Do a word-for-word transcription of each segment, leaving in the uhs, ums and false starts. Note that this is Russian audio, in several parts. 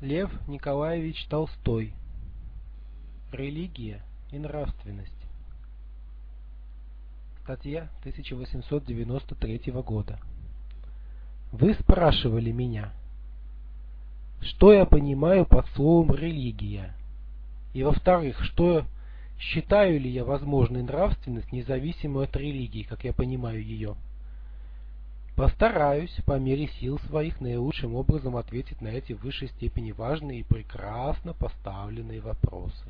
Лев Николаевич Толстой. Религия и нравственность. Статья тысяча восемьсот девяносто третьего года. Вы спрашивали меня, что я понимаю под словом «религия», и, во-вторых, что считаю ли я возможной нравственность, независимую от религии, как я понимаю ее. Постараюсь по мере сил своих наилучшим образом ответить на эти в высшей степени важные и прекрасно поставленные вопросы.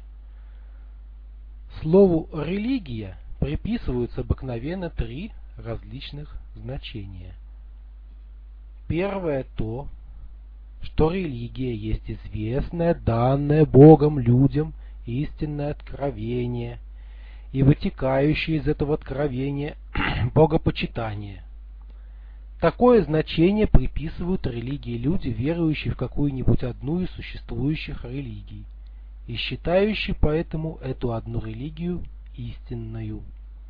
Слову «религия» приписываются обыкновенно три различных значения. Первое то, что религия есть известное, данное Богом людям истинное откровение и вытекающее из этого откровения богопочитание. Такое значение приписывают религии люди, верующие в какую-нибудь одну из существующих религий и считающие поэтому эту одну религию истинною.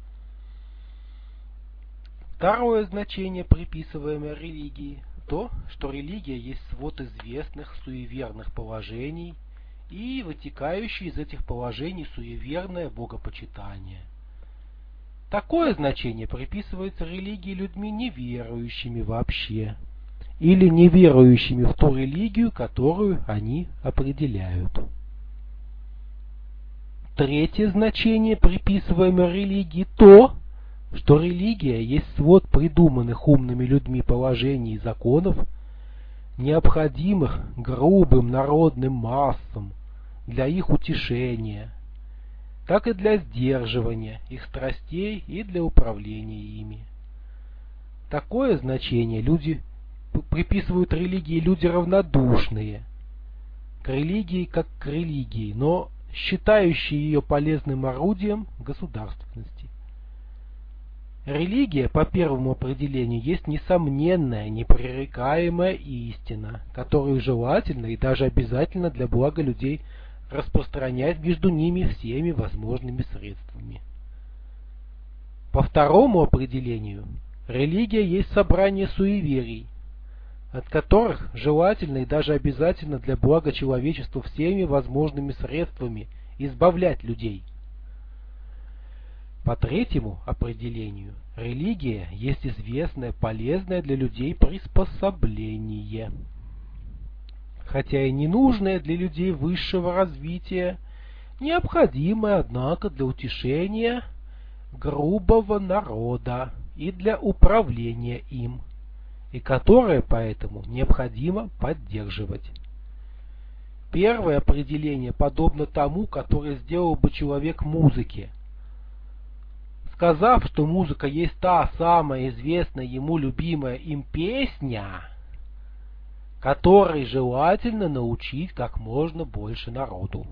Второе значение, приписываемое религии, то, что религия есть свод известных суеверных положений и вытекающее из этих положений суеверное богопочитание. Такое значение приписывается религии людьми неверующими вообще, или неверующими в ту религию, которую они определяют. Третье значение, приписываемое религии, то, что религия есть свод придуманных умными людьми положений и законов, необходимых грубым народным массам для их утешения, так и для сдерживания их страстей и для управления ими. Такое значение люди приписывают религии люди равнодушные к религии как к религии, но считающие ее полезным орудием государственности. Религия, по первому определению, есть несомненная, непререкаемая истина, которую желательно и даже обязательно для блага людей распространять между ними всеми возможными средствами. По второму определению, религия есть собрание суеверий, от которых желательно и даже обязательно для блага человечества всеми возможными средствами избавлять людей. По третьему определению, религия есть известное, полезное для людей приспособление, хотя и ненужное для людей высшего развития, необходимое, однако, для утешения грубого народа и для управления им, и которое поэтому необходимо поддерживать. Первое определение подобно тому, которое сделал бы человек музыке, сказав, что музыка есть та самая известная ему любимая им песня, которой желательно научить как можно больше народу.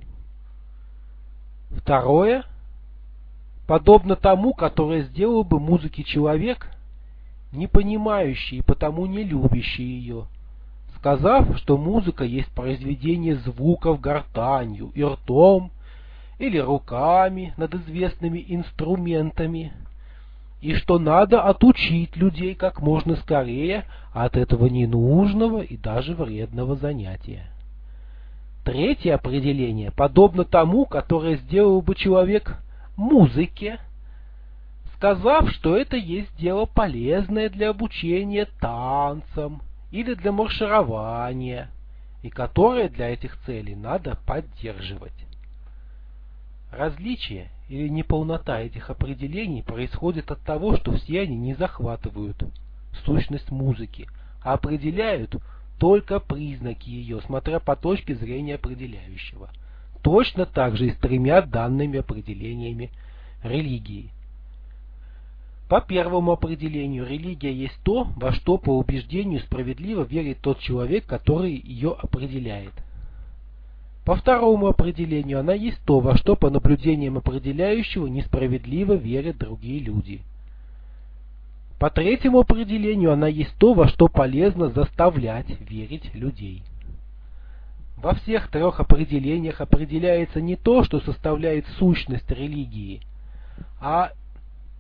Второе, подобно тому, которое сделал бы музыке человек, не понимающий и потому не любящий ее, сказав, что музыка есть произведение звуков гортанью и ртом или руками над известными инструментами, и что надо отучить людей как можно скорее от этого ненужного и даже вредного занятия. Третье определение подобно тому, которое сделал бы человек музыке, сказав, что это есть дело полезное для обучения танцам или для марширования, и которое для этих целей надо поддерживать. Различие или неполнота этих определений происходит от того, что все они не захватывают сущность музыки, а определяют только признаки ее, смотря по точке зрения определяющего. Точно так же и с тремя данными определениями религии. По первому определению, религия есть то, во что по убеждению справедливо верит тот человек, который ее определяет. По второму определению, она есть то, во что по наблюдениям определяющего несправедливо верят другие люди. По третьему определению, она есть то, во что полезно заставлять верить людей. Во всех трех определениях определяется не то, что составляет сущность религии, а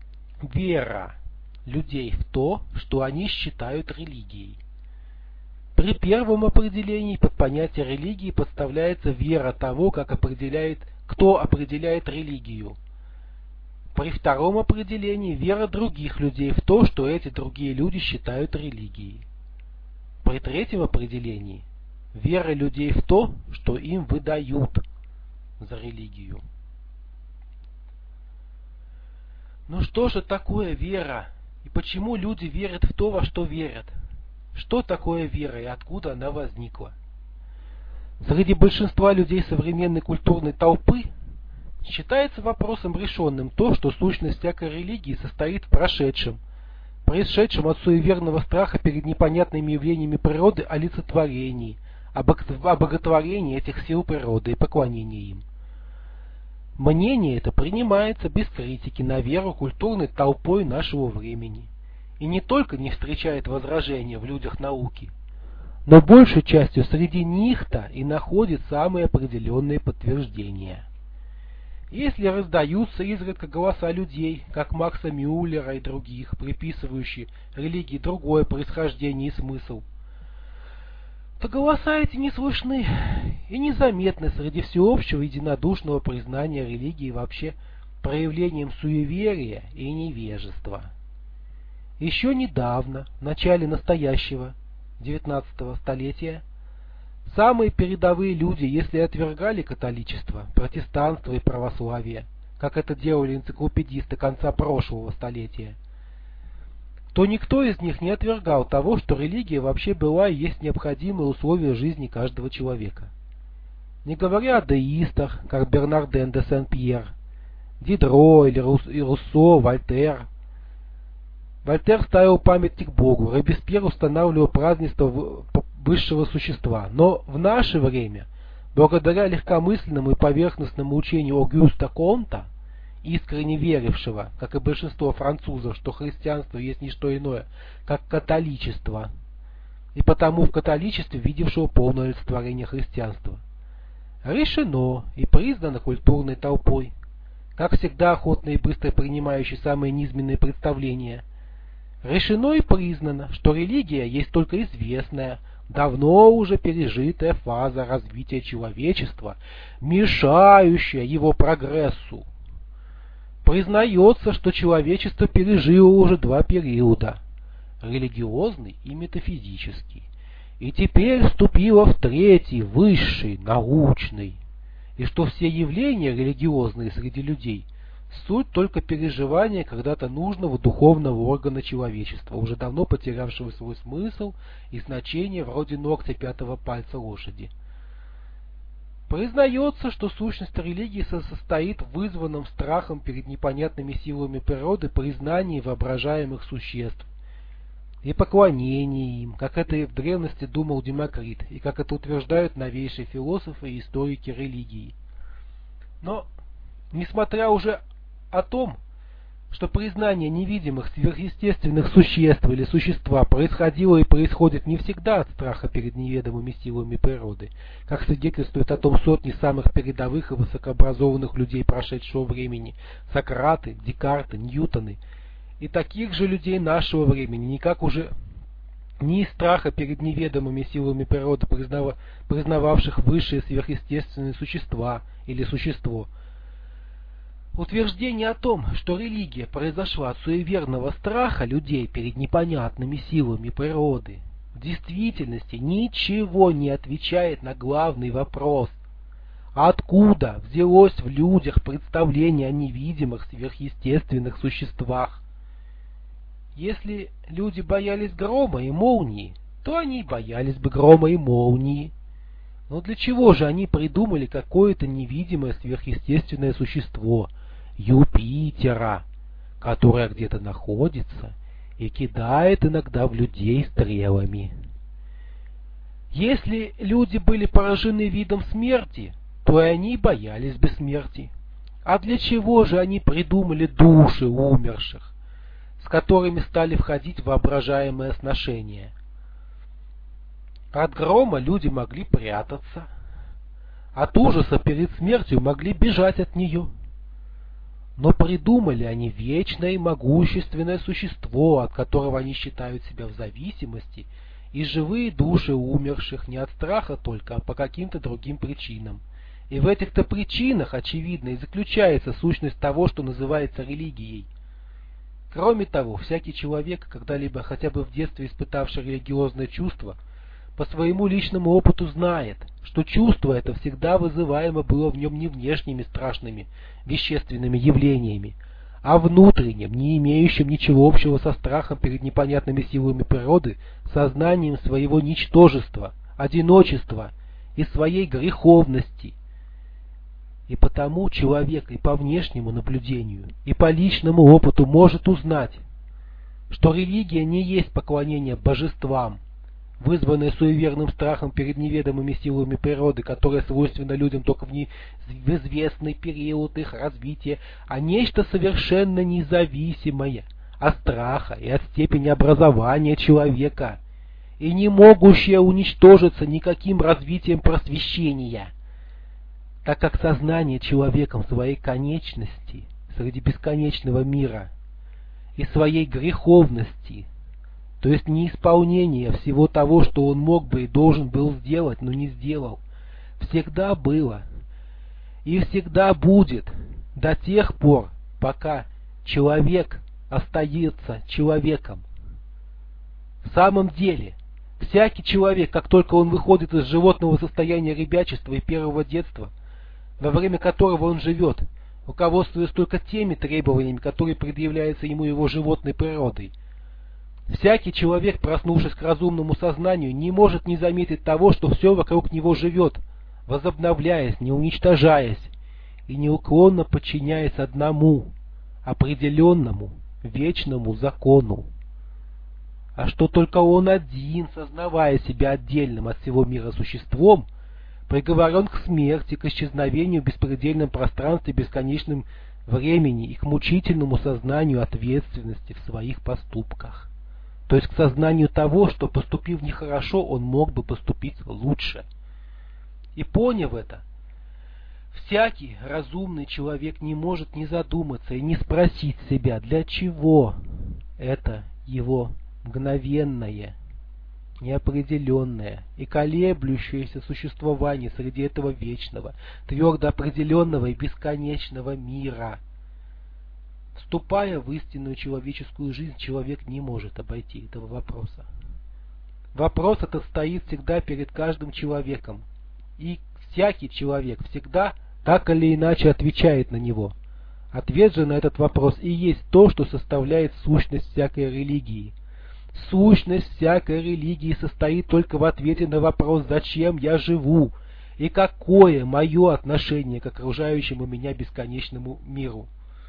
вера людей в то, что они считают религией. При первом определении под понятие религии подставляется вера того, как определяет, кто определяет религию. При втором определении вера других людей в то, что эти другие люди считают религией. При третьем определении вера людей в то, что им выдают за религию. Ну что же такое вера? И почему люди верят в то, во что верят? Что такое вера и откуда она возникла? Среди большинства людей современной культурной толпы считается вопросом решенным то, что сущность всякой религии состоит в прошедшем, происшедшем от суеверного страха перед непонятными явлениями природы олицетворении, обоготворении этих сил природы и поклонении им. Мнение это принимается без критики на веру культурной толпой нашего времени и не только не встречает возражения в людях науки, но большей частью среди них-то и находит самые определенные подтверждения. Если раздаются изредка голоса людей, как Макса Мюллера и других, приписывающие религии другое происхождение и смысл, то голоса эти не слышны и незаметны среди всеобщего единодушного признания религии вообще проявлением суеверия и невежества. Еще недавно, в начале настоящего девятнадцатого столетия, самые передовые люди, если отвергали католичество, протестанство и православие, как это делали энциклопедисты конца прошлого столетия, то никто из них не отвергал того, что религия вообще была и есть необходимое условие жизни каждого человека. Не говоря о деистах, как Бернарден де Сен-Пьер, Дидро или Руссо, Вольтер. Вольтер ставил памятник Богу, Робеспьер устанавливал празднество высшего существа. Но в наше время, благодаря легкомысленному и поверхностному учению Огюста Конта, искренне верившего, как и большинство французов, что христианство есть не что иное, как католичество, и потому в католичестве видевшего полное олицетворение христианства, решено и признано культурной толпой, как всегда охотно и быстро принимающей самые низменные представления, решено и признано, что религия есть только известная, давно уже пережитая фаза развития человечества, мешающая его прогрессу. Признается, что человечество пережило уже два периода – религиозный и метафизический, и теперь вступило в третий, высший, научный, и что все явления религиозные среди людей – суть только переживания когда-то нужного духовного органа человечества, уже давно потерявшего свой смысл и значение вроде ногтя пятого пальца лошади. Признается, что сущность религии состоит в вызванном страхом перед непонятными силами природы признании воображаемых существ и поклонении им, как это и в древности думал Демокрит, и как это утверждают новейшие философы и историки религии. Но, несмотря уже о том, что признание невидимых сверхъестественных существ или существа происходило и происходит не всегда от страха перед неведомыми силами природы, как свидетельствуют о том сотни самых передовых и высокообразованных людей прошедшего времени, Сократы, Декарты, Ньютоны, и таких же людей нашего времени, никак уже не из страха перед неведомыми силами природы, признававших высшие сверхъестественные существа или существо. Утверждение о том, что религия произошла от суеверного страха людей перед непонятными силами природы, в действительности ничего не отвечает на главный вопрос: откуда взялось в людях представление о невидимых сверхъестественных существах? Если люди боялись грома и молнии, то они боялись бы грома и молнии. Но для чего же они придумали какое-то невидимое сверхъестественное существо, Юпитера, которое где-то находится и кидает иногда в людей стрелами? Если люди были поражены видом смерти, то и они боялись бы смерти. А для чего же они придумали души умерших, с которыми стали входить в воображаемое сношение? От грома люди могли прятаться, от ужаса перед смертью могли бежать от нее. Но придумали они вечное и могущественное существо, от которого они считают себя в зависимости и живые души умерших не от страха только, а по каким-то другим причинам. И в этих-то причинах, очевидно, и заключается сущность того, что называется религией. Кроме того, всякий человек, когда-либо хотя бы в детстве испытавший религиозное чувство, по своему личному опыту знает, что чувство это всегда вызываемо было в нем не внешними страшными вещественными явлениями, а внутренним, не имеющим ничего общего со страхом перед непонятными силами природы, сознанием своего ничтожества, одиночества и своей греховности. И потому человек и по внешнему наблюдению, и по личному опыту может узнать, что религия не есть поклонение божествам, вызванное суеверным страхом перед неведомыми силами природы, которое свойственно людям только в, не... в известный период их развития, а нечто совершенно независимое от страха и от степени образования человека, и не могущее уничтожиться никаким развитием просвещения, так как сознание человеком своей конечности среди бесконечного мира и своей греховности, то есть неисполнение всего того, что он мог бы и должен был сделать, но не сделал, всегда было и всегда будет до тех пор, пока человек остается человеком. В самом деле, всякий человек, как только он выходит из животного состояния ребячества и первого детства, во время которого он живет, руководствуясь только теми требованиями, которые предъявляются ему его животной природой, всякий человек, проснувшись к разумному сознанию, не может не заметить того, что все вокруг него живет, возобновляясь, не уничтожаясь и неуклонно подчиняясь одному, определенному, вечному закону. А что только он один, сознавая себя отдельным от всего мира существом, приговорен к смерти, к исчезновению в беспредельном пространстве, бесконечном времени и к мучительному сознанию ответственности в своих поступках. То есть к сознанию того, что, поступив нехорошо, он мог бы поступить лучше. И поняв это, всякий разумный человек не может не задуматься и не спросить себя, для чего это его мгновенное, неопределенное и колеблющееся существование среди этого вечного, твердо определенного и бесконечного мира. Вступая в истинную человеческую жизнь, человек не может обойти этого вопроса. Вопрос этот стоит всегда перед каждым человеком, и всякий человек всегда так или иначе отвечает на него. Ответ же на этот вопрос и есть то, что составляет сущность всякой религии. Сущность всякой религии состоит только в ответе на вопрос, зачем я живу и какое мое отношение к окружающему меня бесконечному миру.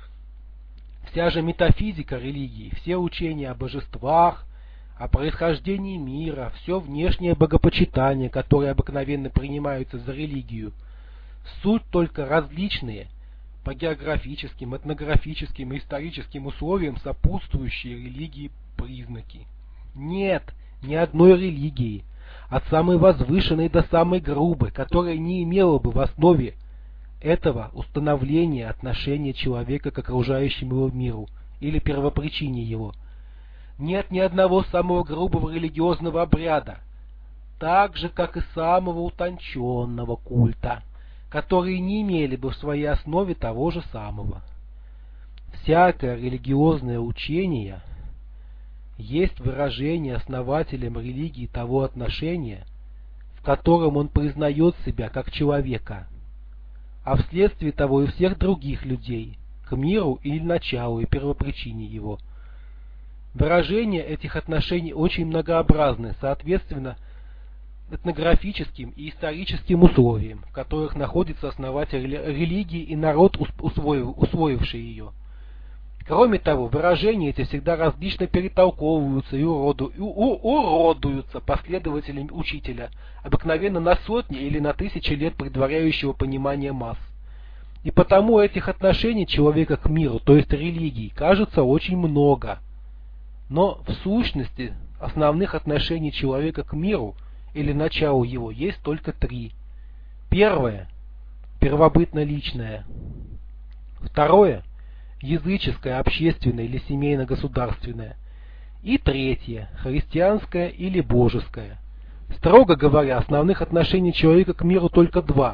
Вся же метафизика религии, все учения о божествах, о происхождении мира, все внешнее богопочитание, которые обыкновенно принимаются за религию, суть только различные по географическим, этнографическим и историческим условиям сопутствующие религии признаки. Нет ни одной религии, от самой возвышенной до самой грубой, которая не имела бы в основе этого установления отношения человека к окружающему его миру или первопричине его. Нет ни одного самого грубого религиозного обряда, так же, как и самого утонченного культа, которые не имели бы в своей основе того же самого. Всякое религиозное учение есть выражение основателем религии того отношения, в котором он признает себя как человека, а вследствие того и всех других людей, к миру или началу и первопричине его. Выражения этих отношений очень многообразны, соответственно, этнографическим и историческим условиям, в которых находится основатель религии и народ, усвоив, усвоивший ее. Кроме того, выражения эти всегда различно перетолковываются и, уроду, и у, уродуются последователями учителя, обыкновенно на сотни или на тысячи лет предваряющего понимания масс. И потому этих отношений человека к миру, то есть религии, кажется очень много. Но в сущности основных отношений человека к миру или началу его есть только три. Первое – первобытно-личное. Второе – языческое, общественное или семейно-государственное. И третье, христианское или божеское. Строго говоря, основных отношений человека к миру только два.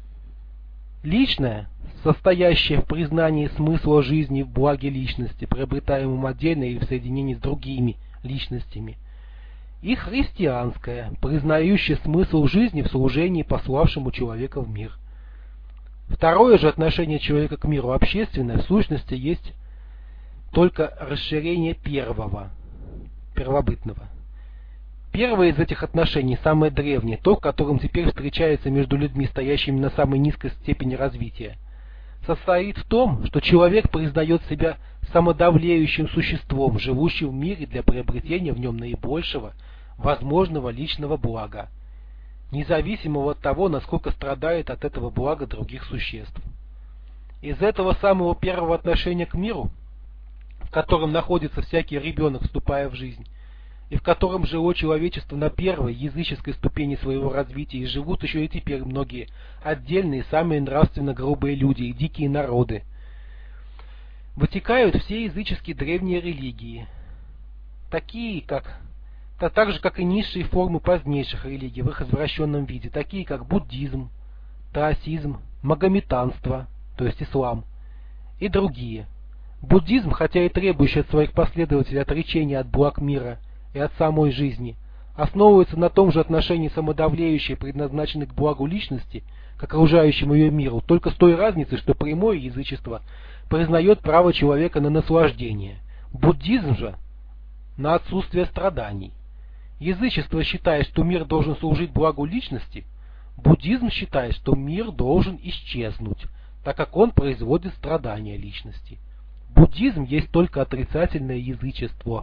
Личное, состоящее в признании смысла жизни в благе личности, приобретаемом отдельно или в соединении с другими личностями. И христианское, признающее смысл жизни в служении пославшему человека в мир. Второе же отношение человека к миру, общественное, в сущности есть только расширение первого, первобытного. Первое из этих отношений, самое древнее, то, в котором теперь встречается между людьми, стоящими на самой низкой степени развития, состоит в том, что человек признает себя самодавлеющим существом, живущим в мире для приобретения в нем наибольшего возможного личного блага, независимого от того, насколько страдает от этого блага других существ. Из этого самого первого отношения к миру, в котором находится всякий ребенок, вступая в жизнь, и в котором жило человечество на первой языческой ступени своего развития, и живут еще и теперь многие отдельные, самые нравственно грубые люди и дикие народы, вытекают все языческие древние религии, такие как, да, так же как и низшие формы позднейших религий в их извращенном виде, такие как буддизм, таосизм, магометанство, то есть ислам, и другие. Буддизм, хотя и требующий от своих последователей отречения от благ мира и от самой жизни, основывается на том же отношении самодавлеющей, предназначенной к благу личности, к окружающему ее миру, только с той разницей, что прямое язычество признает право человека на наслаждение. Буддизм же на отсутствие страданий. Язычество считает, что мир должен служить благу личности, буддизм считает, что мир должен исчезнуть, так как он производит страдания личности. Буддизм есть только отрицательное язычество.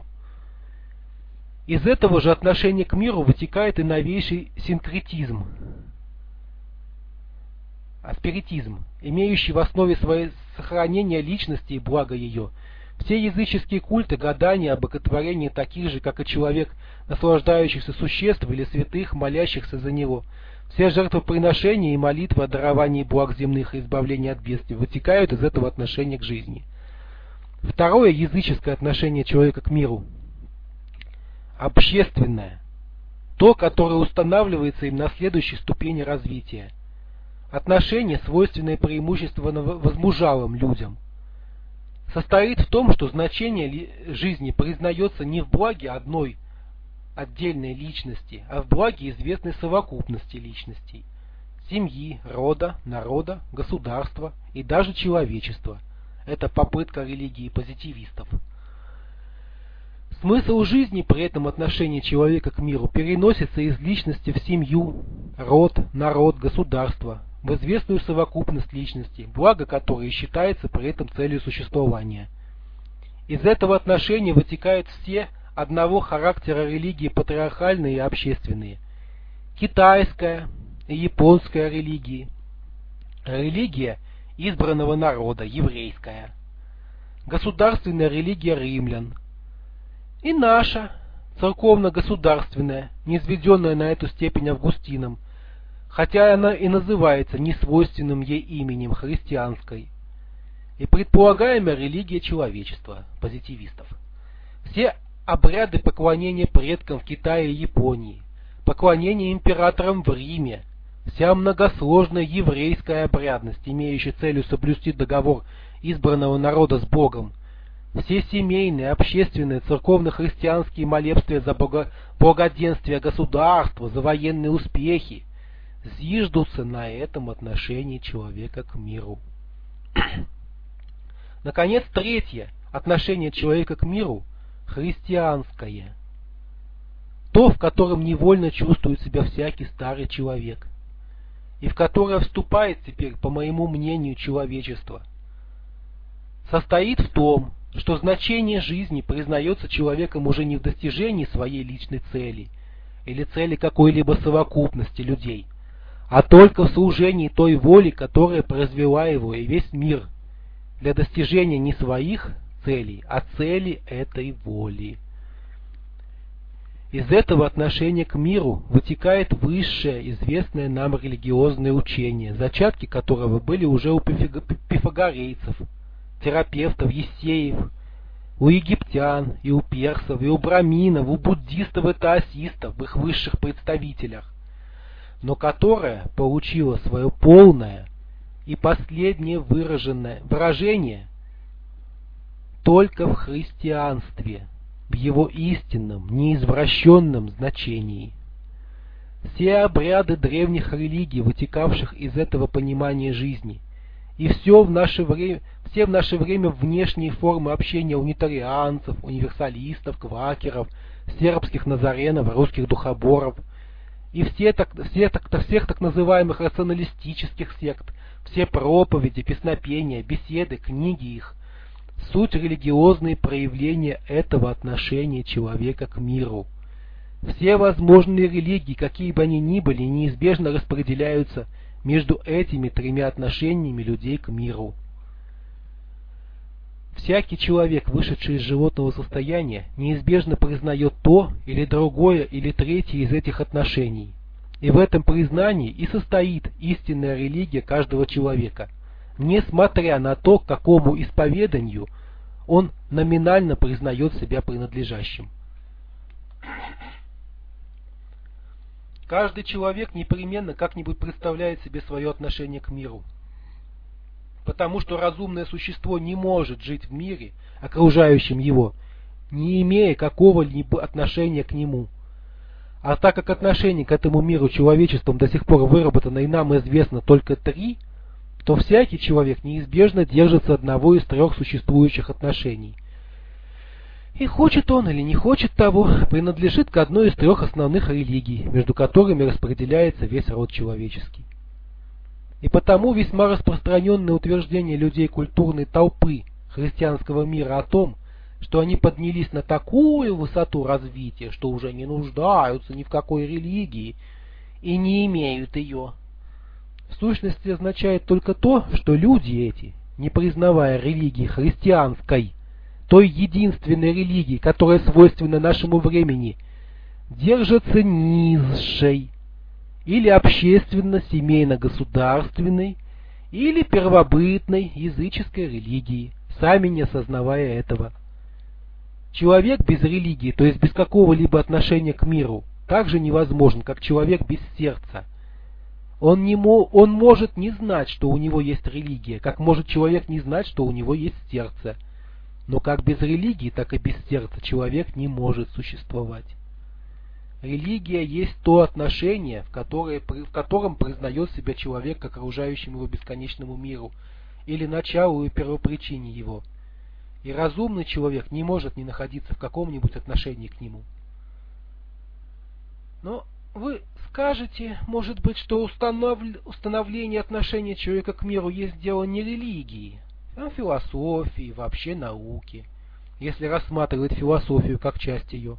Из этого же отношения к миру вытекает и новейший синкретизм, спиритизм, имеющий в основе своей сохранение личности и блага ее. Все языческие культы, гадания, обоготворение таких же, как и человек, наслаждающихся существ или святых, молящихся за него, все жертвоприношения и молитвы о даровании благ земных и избавлении от бедствий вытекают из этого отношения к жизни. Второе языческое отношение человека к миру – общественное, то, которое устанавливается им на следующей ступени развития. Отношение, свойственное преимущественно возмужалым людям, состоит в том, что значение жизни признается не в благе одной отдельной личности, а в благе известной совокупности личностей, семьи, рода, народа, государства и даже человечества. Это попытка религии позитивистов. Смысл жизни при этом отношении человека к миру переносится из личности в семью, род, народ, государство, в известную совокупность личностей, благо которой считается при этом целью существования. Из этого отношения вытекают все одного характера религии патриархальные и общественные. Китайская и японская религии, религия избранного народа, еврейская, государственная религия римлян, и наша, церковно-государственная, низведенная на эту степень Августином, хотя она и называется несвойственным ей именем христианской, и предполагаемая религия человечества, позитивистов. Все обряды поклонения предкам в Китае и Японии, поклонение императорам в Риме, вся многосложная еврейская обрядность, имеющая целью соблюсти договор избранного народа с Богом, все семейные, общественные, церковно-христианские молебствия за бого... благоденствие государства, за военные успехи, зиждутся на этом отношении человека к миру. Наконец, третье отношение человека к миру – христианское. То, в котором невольно чувствует себя всякий старый человек, и в которое вступает теперь, по моему мнению, человечество, состоит в том, что значение жизни признается человеком уже не в достижении своей личной цели или цели какой-либо совокупности людей, а только в служении той воли, которая произвела его и весь мир для достижения не своих целей, а цели этой воли. Из этого отношения к миру вытекает высшее известное нам религиозное учение, зачатки которого были уже у пифагорейцев, терапевтов, ессеев, у египтян, и у персов, и у браминов, у буддистов и таосистов в их высших представителях, но которая получила свое полное и последнее выраженное выражение только в христианстве, в его истинном, неизвращенном значении. Все обряды древних религий, вытекавших из этого понимания жизни, и все в наше время, все в наше время внешние формы общения унитарианцев, универсалистов, квакеров, сербских назаренов, русских духоборов, и все так, все так, всех так называемых рационалистических сект, все проповеди, песнопения, беседы, книги их, суть религиозные проявления этого отношения человека к миру. Все возможные религии, какие бы они ни были, неизбежно распределяются между этими тремя отношениями людей к миру. Всякий человек, вышедший из животного состояния, неизбежно признает то, или другое, или третье из этих отношений. И в этом признании и состоит истинная религия каждого человека, несмотря на то, к какому исповеданию он номинально признает себя принадлежащим. Каждый человек непременно как-нибудь представляет себе свое отношение к миру, потому что разумное существо не может жить в мире, окружающем его, не имея какого-либо отношения к нему. А так как отношение к этому миру человечеством до сих пор выработано и нам известно только три, то всякий человек неизбежно держится одного из трех существующих отношений. И хочет он или не хочет того, принадлежит к одной из трех основных религий, между которыми распределяется весь род человеческий. И потому весьма распространенное утверждение людей культурной толпы христианского мира о том, что они поднялись на такую высоту развития, что уже не нуждаются ни в какой религии и не имеют ее, в сущности означает только то, что люди эти, не признавая религии христианской, той единственной религии, которая свойственна нашему времени, держатся низшей, или общественно-семейно-государственной, или первобытной языческой религии, сами не осознавая этого. Человек без религии, то есть без какого-либо отношения к миру, так же невозможен, как человек без сердца. Он, не мо он может не знать, что у него есть религия, как может человек не знать, что у него есть сердце. Но как без религии, так и без сердца человек не может существовать. Религия есть то отношение, в, которое, в котором признает себя человек к окружающему его бесконечному миру, или началу и первопричине его. И разумный человек не может не находиться в каком-нибудь отношении к нему. Но вы скажете, может быть, что установ... установление отношения человека к миру есть дело не религии, а философии, вообще науки, если рассматривать философию как часть ее.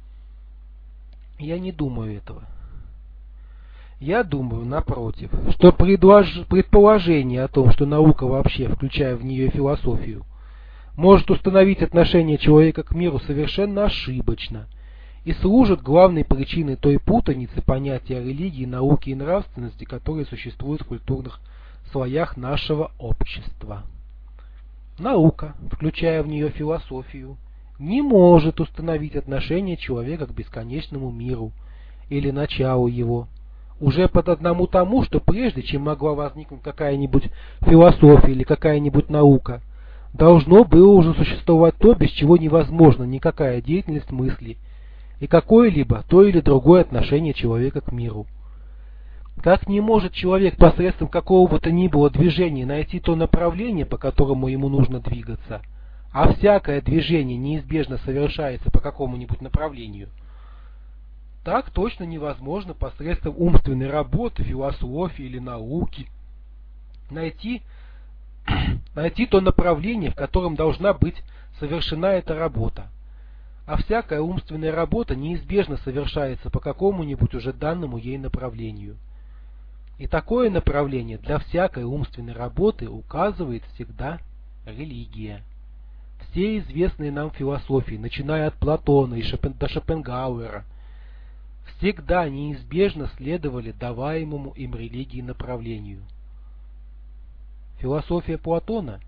Я не думаю этого. Я думаю, напротив, что предлож... предположение о том, что наука вообще, включая в нее философию, может установить отношение человека к миру, совершенно ошибочно и служит главной причиной той путаницы понятия религии, науки и нравственности, которые существуют в культурных слоях нашего общества. Наука, включая в нее философию, не может установить отношение человека к бесконечному миру или началу его, уже под одному тому, что прежде чем могла возникнуть какая-нибудь философия или какая-нибудь наука, должно было уже существовать то, без чего невозможна никакая деятельность мысли и какое-либо то или другое отношение человека к миру. Как не может человек посредством какого бы то ни было движения найти то направление, по которому ему нужно двигаться, а всякое движение неизбежно совершается по какому-нибудь направлению, так точно невозможно посредством умственной работы, философии или науки найти, найти то направление, в котором должна быть совершена эта работа. А всякая умственная работа неизбежно совершается по какому-нибудь уже данному ей направлению. И такое направление для всякой умственной работы указывает всегда религия. Все известные нам философии, начиная от Платона и Шопен, до Шопенгауэра, всегда неизбежно следовали даваемому им религии направлению. Философия Платона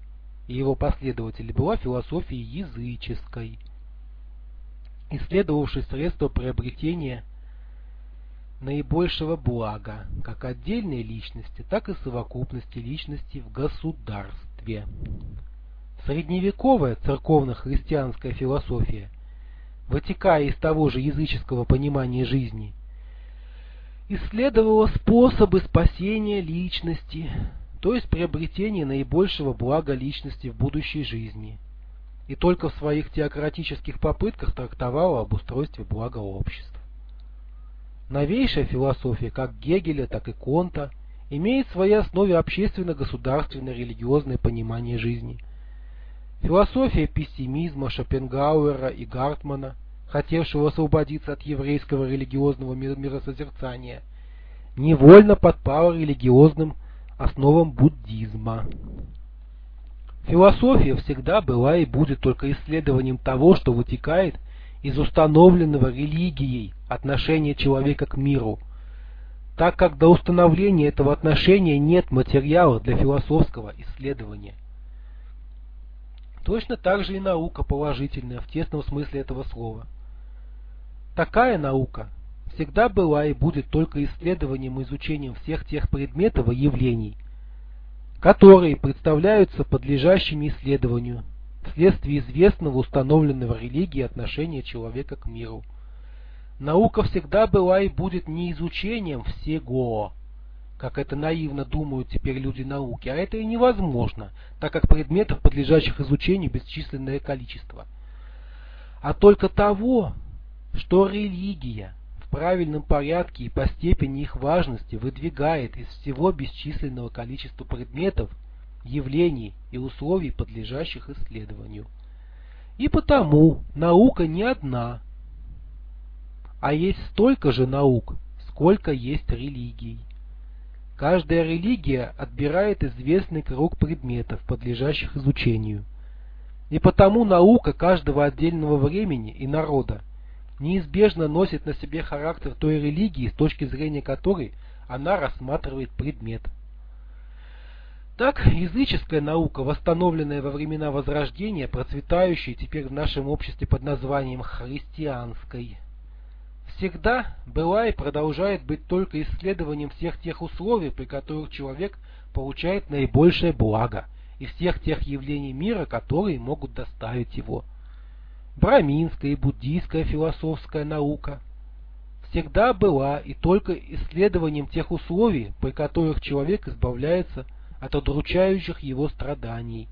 и его последователей была философия языческой, исследовавшей средства приобретения наибольшего блага, как отдельной личности, так и совокупности личностей в государстве. Средневековая церковно-христианская философия, вытекая из того же языческого понимания жизни, исследовала способы спасения личности, то есть приобретения наибольшего блага личности в будущей жизни, и только в своих теократических попытках трактовала об устройстве блага общества. Новейшая философия, как Гегеля, так и Конта, имеет в своей основе общественно-государственно-религиозное понимание жизни. Философия пессимизма Шопенгауэра и Гартмана, хотевшего освободиться от еврейского религиозного миросозерцания, невольно подпала религиозным основам буддизма. Философия всегда была и будет только исследованием того, что вытекает из установленного религией отношения человека к миру, так как до установления этого отношения нет материала для философского исследования. Точно так же и наука положительная в тесном смысле этого слова. Такая наука всегда была и будет только исследованием и изучением всех тех предметов и явлений, которые представляются подлежащими исследованию вследствие известного установленного религией отношения человека к миру. Наука всегда была и будет не изучением всего, как это наивно думают теперь люди науки, а это и невозможно, так как предметов, подлежащих изучению, бесчисленное количество, а только того, что религия в правильном порядке и по степени их важности выдвигает из всего бесчисленного количества предметов, явлений и условий, подлежащих исследованию. И потому наука не одна, а есть столько же наук, сколько есть религий. Каждая религия отбирает известный круг предметов, подлежащих изучению. И потому наука каждого отдельного времени и народа неизбежно носит на себе характер той религии, с точки зрения которой она рассматривает предмет. Так, языческая наука, восстановленная во времена Возрождения, процветающая теперь в нашем обществе под названием христианской, всегда была и продолжает быть только исследованием всех тех условий, при которых человек получает наибольшее благо, и всех тех явлений мира, которые могут доставить его. Браминская и буддийская философская наука всегда была и только исследованием тех условий, при которых человек избавляется от удручающих его страданий.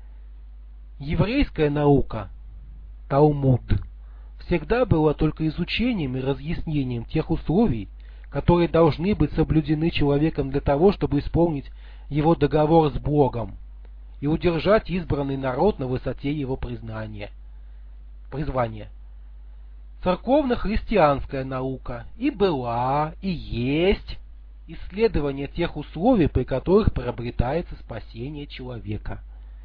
Еврейская наука, Талмуд, всегда была только изучением и разъяснением тех условий, которые должны быть соблюдены человеком для того, чтобы исполнить его договор с Богом и удержать избранный народ на высоте его признания, призвания. Церковно-христианская наука и была, и есть исследование тех условий, при которых приобретается спасение человека.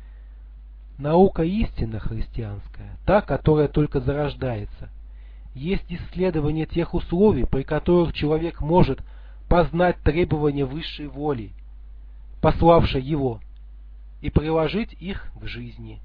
Наука истинно христианская, та, которая только зарождается, есть исследование тех условий, при которых человек может познать требования высшей воли, пославшей его, и приложить их в жизни.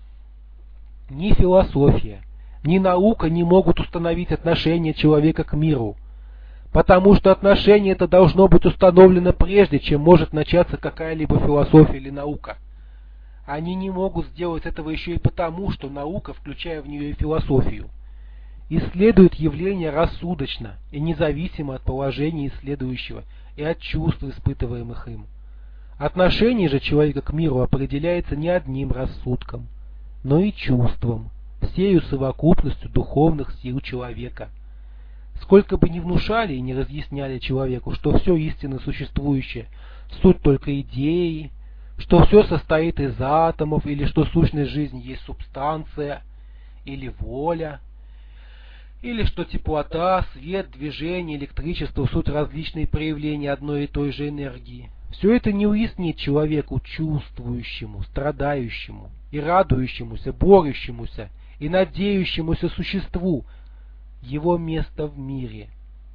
Ни философия, ни наука не могут установить отношение человека к миру, потому что отношение это должно быть установлено прежде, чем может начаться какая-либо философия или наука. Они не могут сделать этого еще и потому, что наука, включая в нее и философию, исследует явления рассудочно и независимо от положения исследующего и от чувств, испытываемых им. Отношение же человека к миру определяется не одним рассудком, но и чувством, всею совокупностью духовных сил человека. Сколько бы ни внушали и не разъясняли человеку, что все истинно существующее суть только идеи, что все состоит из атомов, или что сущность жизни есть субстанция, или воля, или что теплота, свет, движение, электричество — суть различные проявления одной и той же энергии. Все это не уяснит человеку, чувствующему, страдающему и радующемуся, борющемуся и надеющемуся существу, его место в мире.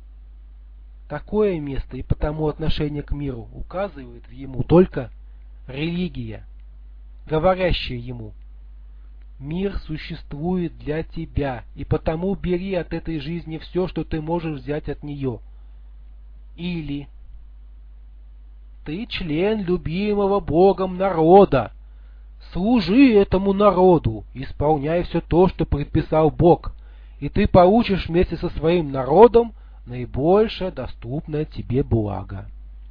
Такое место и потому отношение к миру указывает ему только религия. говорящее ему: «Мир существует для тебя, и потому бери от этой жизни все, что ты можешь взять от нее». Или: «Ты член любимого Богом народа, служи этому народу, исполняй все то, что предписал Бог, и ты получишь вместе со своим народом наибольшее доступное тебе благо».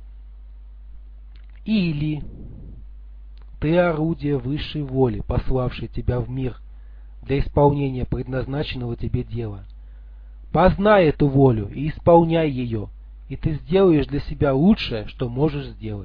Или: «Ты орудие высшей воли, пославшей тебя в мир для исполнения предназначенного тебе дела. Познай эту волю и исполняй ее, и ты сделаешь для себя лучшее, что можешь сделать».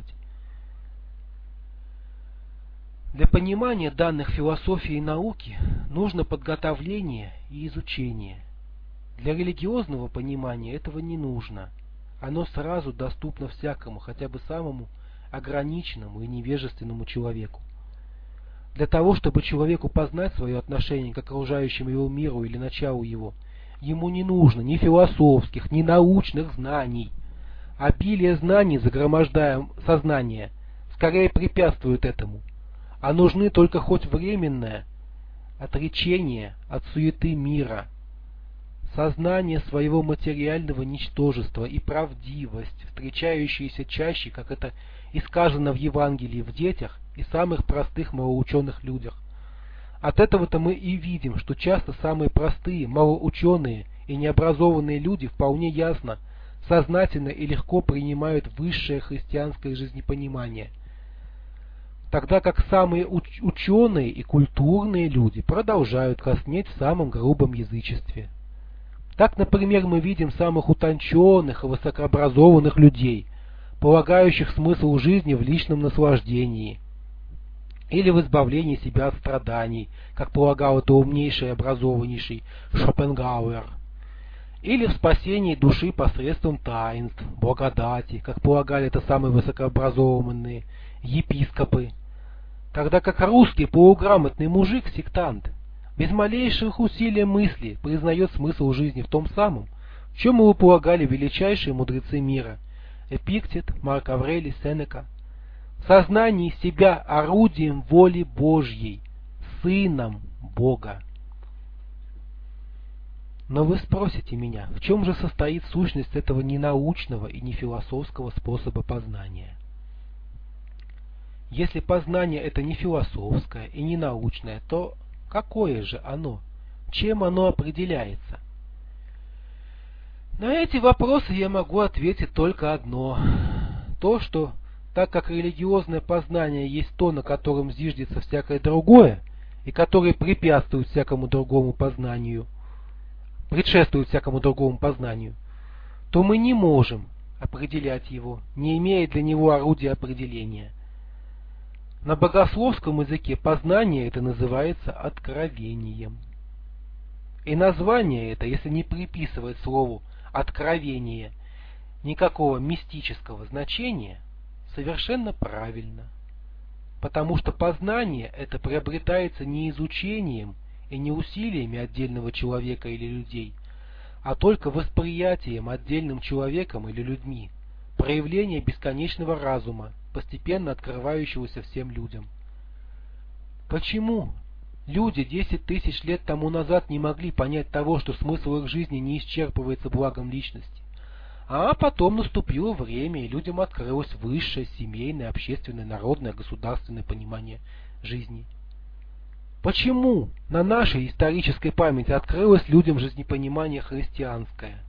Для понимания данных философии и науки нужно подготовление и изучение. Для религиозного понимания этого не нужно. Оно сразу доступно всякому, хотя бы самому ограниченному и невежественному человеку. Для того, чтобы человеку познать свое отношение к окружающему его миру или началу его, ему не нужно ни философских, ни научных знаний. Обилие знаний, загромождая сознание, скорее препятствует этому, а нужны только хоть временное отречение от суеты мира, сознание своего материального ничтожества и правдивость, встречающиеся чаще, как это и сказано в Евангелии, в детях и самых простых малоученых людях. От этого-то мы и видим, что часто самые простые, малоученые и необразованные люди вполне ясно, сознательно и легко принимают высшее христианское жизнепонимание, тогда как самые уч- ученые и культурные люди продолжают коснеть в самом грубом язычестве. Так, например, мы видим самых утонченных и высокообразованных людей, полагающих смысл жизни в личном наслаждении или в избавлении себя от страданий, как полагал это умнейший и образованнейший Шопенгауэр, или в спасении души посредством таинств, благодати, как полагали это самые высокообразованные епископы, тогда как русский полуграмотный мужик-сектант без малейших усилий мысли признает смысл жизни в том самом, в чем его полагали величайшие мудрецы мира — Эпиктет, Марк Аврелий, Сенека. В сознании себя орудием воли Божьей, сыном Бога. Но вы спросите меня, в чем же состоит сущность этого ненаучного и нефилософского способа познания? Если познание это не философское и не научное, то какое же оно? Чем оно определяется? На эти вопросы я могу ответить только одно. То, что так как религиозное познание есть то, на котором зиждется всякое другое, и которое препятствует всякому другому познанию, предшествует всякому другому познанию, то мы не можем определять его, не имея для него орудия определения. На богословском языке познание это называется откровением. И название это, если не приписывать слову «откровение» никакого мистического значения, совершенно правильно. Потому что познание это приобретается не изучением и не усилиями отдельного человека или людей, а только восприятием отдельным человеком или людьми проявления бесконечного разума, постепенно открывающегося всем людям. Почему люди десять тысяч лет тому назад не могли понять того, что смысл их жизни не исчерпывается благом личности? А потом наступило время, и людям открылось высшее семейное, общественное, народное, государственное понимание жизни. Почему на нашей исторической памяти открылось людям жизнепонимание христианское?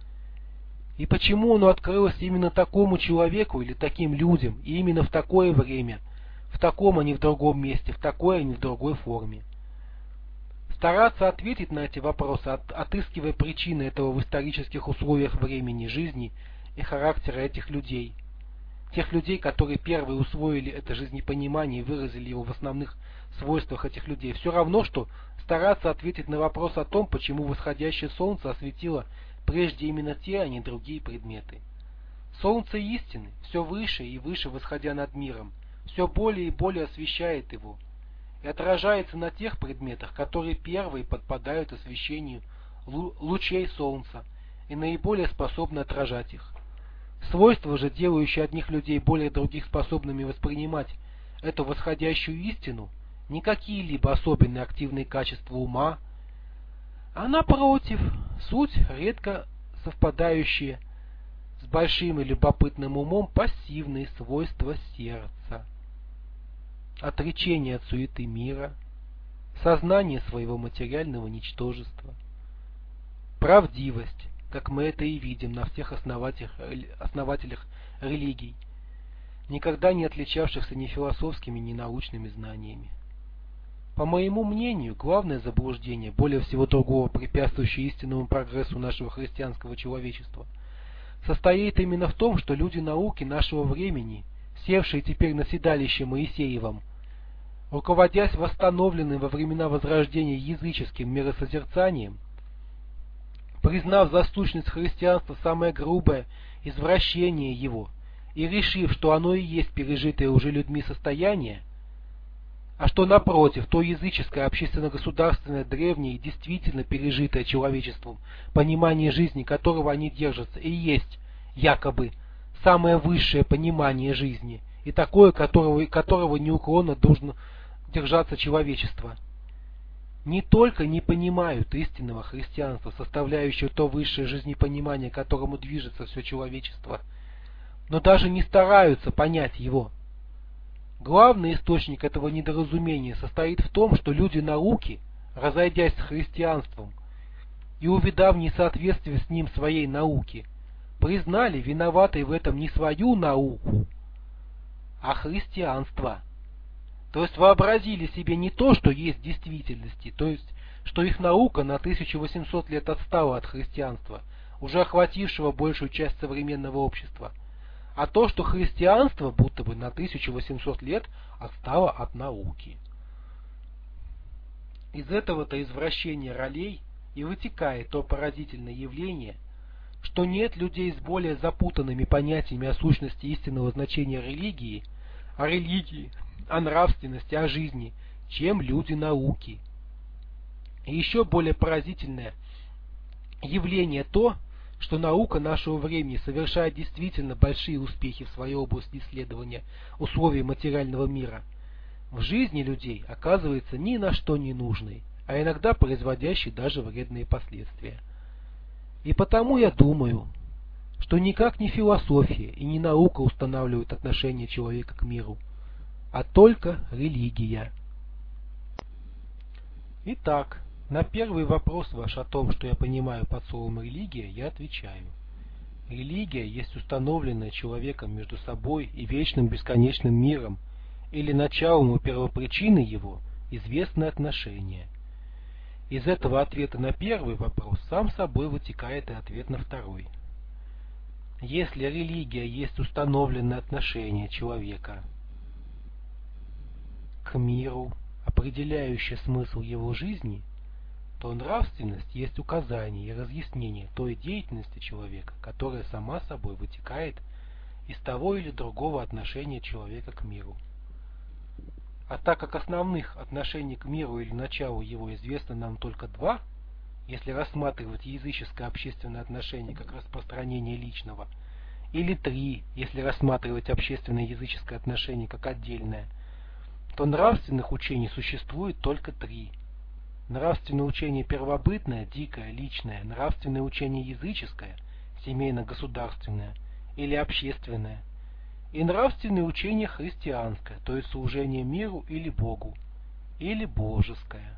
И почему оно открылось именно такому человеку или таким людям, и именно в такое время, в таком, а не в другом месте, в такой, а не в другой форме? Стараться ответить на эти вопросы, от, отыскивая причины этого в исторических условиях времени, жизни и характера этих людей. Тех людей, которые первые усвоили это жизнепонимание и выразили его в основных свойствах этих людей. Все равно, что стараться ответить на вопрос о том, почему восходящее солнце осветило прежде именно те, а не другие предметы. Солнце истины, все выше и выше восходя над миром, все более и более освещает его и отражается на тех предметах, которые первые подпадают освещению лучей солнца и наиболее способны отражать их. Свойство же, делающее одних людей более других способными воспринимать эту восходящую истину не какие-либо особенные активные качества ума, а напротив, суть редко совпадающие с большим и любопытным умом пассивные свойства сердца, отречение от суеты мира, сознание своего материального ничтожества, правдивость, как мы это и видим на всех основателях, основателях религий, никогда не отличавшихся ни философскими, ни научными знаниями. По моему мнению, главное заблуждение, более всего другого препятствующее истинному прогрессу нашего христианского человечества, состоит именно в том, что люди науки нашего времени, севшие теперь на седалище Моисеевом, руководясь восстановленным во времена Возрождения языческим миросозерцанием, признав за сущность христианства самое грубое извращение его и решив, что оно и есть пережитое уже людьми состояние, а что, напротив, то языческое общественно-государственное древнее и действительно пережитое человечеством понимание жизни, которого они держатся, и есть, якобы, самое высшее понимание жизни, и такое, которого, которого неуклонно должно держаться человечество, не только не понимают истинного христианства, составляющего то высшее жизнепонимание, которому движется все человечество, но даже не стараются понять его. Главный источник этого недоразумения состоит в том, что люди науки, разойдясь с христианством и увидав несоответствие с ним своей науки, признали виноватой в этом не свою науку, а христианство. То есть вообразили себе не то, что есть в действительности, то есть, что их наука на тысячу восемьсот лет отстала от христианства, уже охватившего большую часть современного общества, а то, что христианство будто бы на тысячу восемьсот лет отстало от науки. Из этого-то извращения ролей и вытекает то поразительное явление, что нет людей с более запутанными понятиями о сущности истинного значения религии, о религии, о нравственности, о жизни, чем люди науки. И еще более поразительное явление то, что наука нашего времени совершает действительно большие успехи в своей области исследования условий материального мира, в жизни людей оказывается ни на что не нужной, а иногда производящей даже вредные последствия. И потому я думаю, что никак не философия и не наука устанавливают отношение человека к миру, а только религия. Итак, на первый вопрос ваш о том, что я понимаю под словом «религия», я отвечаю. Религия есть установленная человеком между собой и вечным бесконечным миром, или началом и первопричиной его известное отношение. Из этого ответа на первый вопрос сам собой вытекает и ответ на второй. Если религия есть установленное отношение человека к миру, определяющее смысл его жизни, то нравственность есть указание и разъяснение той деятельности человека, которая сама собой вытекает из того или другого отношения человека к миру. А так как основных отношений к миру или началу его известно нам только два, если рассматривать языческое общественное отношение как распространение личного, или три, если рассматривать общественное языческое отношение как отдельное, то нравственных учений существует только три. Нравственное учение первобытное, дикое, личное, нравственное учение языческое, семейно-государственное или общественное, и нравственное учение христианское, то есть служение миру или Богу, или божеское.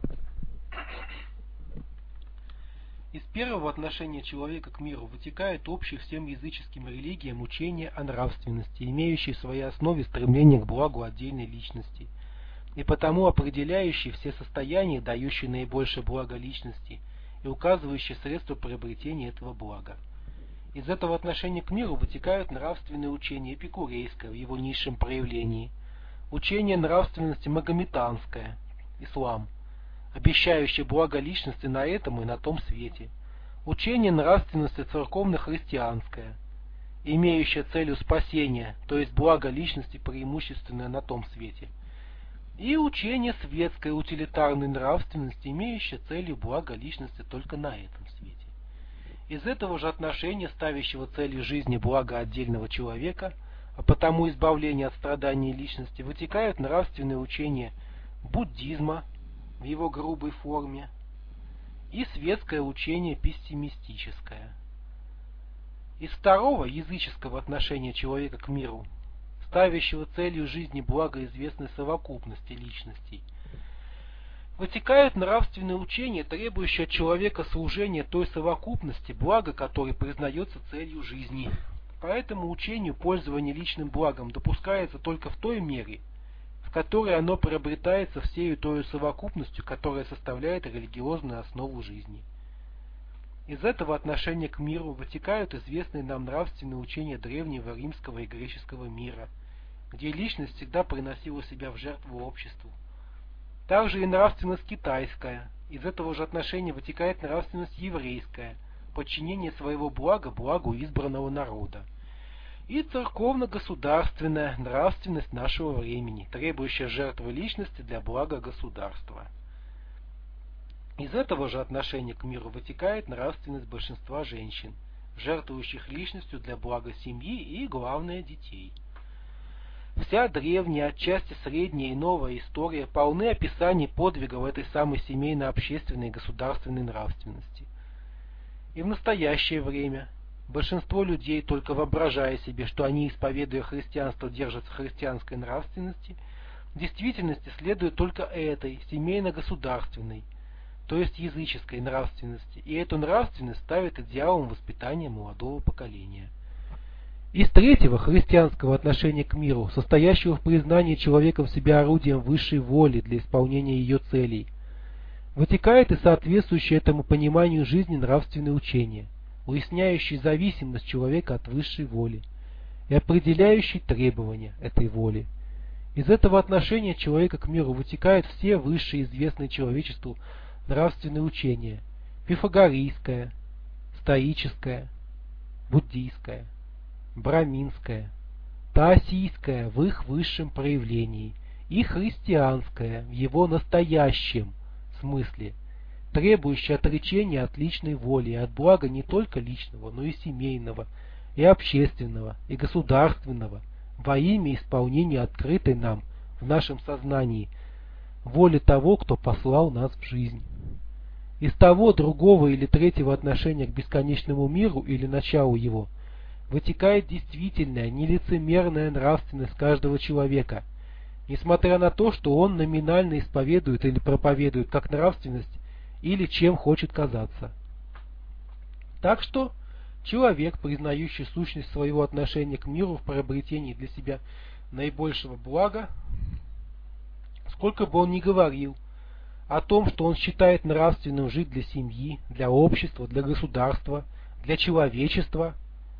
Из первого отношения человека к миру вытекает общее всем языческим религиям учение о нравственности, имеющее в своей основе стремление к благу отдельной личности, и потому определяющий все состояния, дающие наибольшее благо личности и указывающие средства приобретения этого блага. Из этого отношения к миру вытекают нравственные учения эпикурейское в его низшем проявлении, учение нравственности магометанское, ислам, обещающее благо личности на этом и на том свете, учение нравственности церковно-христианское, имеющее целью спасения, то есть благо личности преимущественно на том свете, и учение светской утилитарной нравственности, имеющее целью благо личности только на этом свете. Из этого же отношения, ставящего целью жизни благо отдельного человека, а потому избавление от страданий личности, вытекают нравственные учения буддизма в его грубой форме и светское учение пессимистическое. Из второго языческого отношения человека к миру, ставящего целью жизни благо известной совокупности личностей, вытекают нравственные учения, требующие от человека служения той совокупности, благо которой признается целью жизни. По этому учению пользование личным благом допускается только в той мере, в которой оно приобретается всею той совокупностью, которая составляет религиозную основу жизни. Из этого отношения к миру вытекают известные нам нравственные учения древнего римского и греческого мира, где личность всегда приносила себя в жертву обществу. Также и нравственность китайская. Из этого же отношения вытекает нравственность еврейская, подчинение своего блага благу избранного народа. И церковно-государственная нравственность нашего времени, требующая жертвы личности для блага государства. Из этого же отношения к миру вытекает нравственность большинства женщин, жертвующих личностью для блага семьи и, главное, детей. Вся древняя, отчасти средняя и новая история полны описаний подвигов этой самой семейно-общественной и государственной нравственности. И в настоящее время большинство людей, только воображая себе, что они, исповедуя христианство, держатся христианской нравственности, в действительности следуют только этой, семейно-государственной, то есть языческой нравственности, и эту нравственность ставят идеалом воспитания молодого поколения. Из третьего христианского отношения к миру, состоящего в признании человеком себя орудием высшей воли для исполнения ее целей, вытекает и соответствующее этому пониманию жизни нравственное учение, уясняющий зависимость человека от высшей воли и определяющий требования этой воли. Из этого отношения человека к миру вытекают все высшие известные человечеству нравственные учения: пифагорейское, стоическое, буддийское, браминское, таосийское в их высшем проявлении и христианское в его настоящем смысле, требующее отречения от личной воли и от блага не только личного, но и семейного, и общественного, и государственного, во имя исполнения открытой нам в нашем сознании воли того, кто послал нас в жизнь. Из того, другого или третьего отношения к бесконечному миру или началу его вытекает действительная, нелицемерная нравственность каждого человека, несмотря на то, что он номинально исповедует или проповедует как нравственность, или чем хочет казаться. Так что человек, признающий сущность своего отношения к миру в приобретении для себя наибольшего блага, сколько бы он ни говорил о том, что он считает нравственным жить для семьи, для общества, для государства, для человечества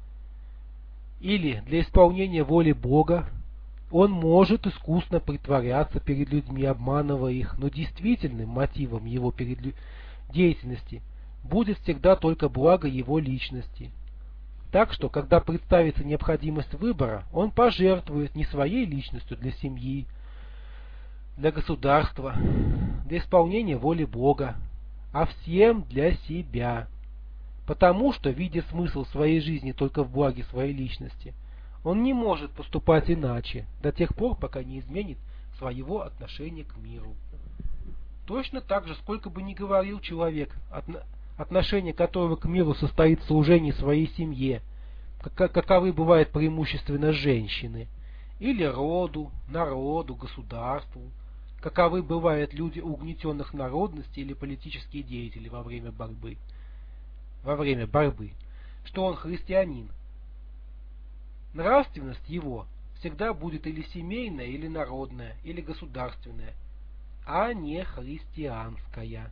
или для исполнения воли Бога, он может искусно притворяться перед людьми, обманывая их, но действительным мотивом его перед лю... деятельности будет всегда только благо его личности. Так что, когда представится необходимость выбора, он пожертвует не своей личностью для семьи, для государства, для исполнения воли Бога, а всем для себя, потому что, видя смысл своей жизни только в благе своей личности, он не может поступать иначе до тех пор, пока не изменит своего отношения к миру. Точно так же, сколько бы ни говорил человек, отношение которого к миру состоит в служении своей семье, каковы бывают преимущественно женщины, или роду, народу, государству, каковы бывают люди угнетенных народностей или политические деятели во время борьбы, во время борьбы, что он христианин. Нравственность его всегда будет или семейная, или народная, или государственная, а не христианская.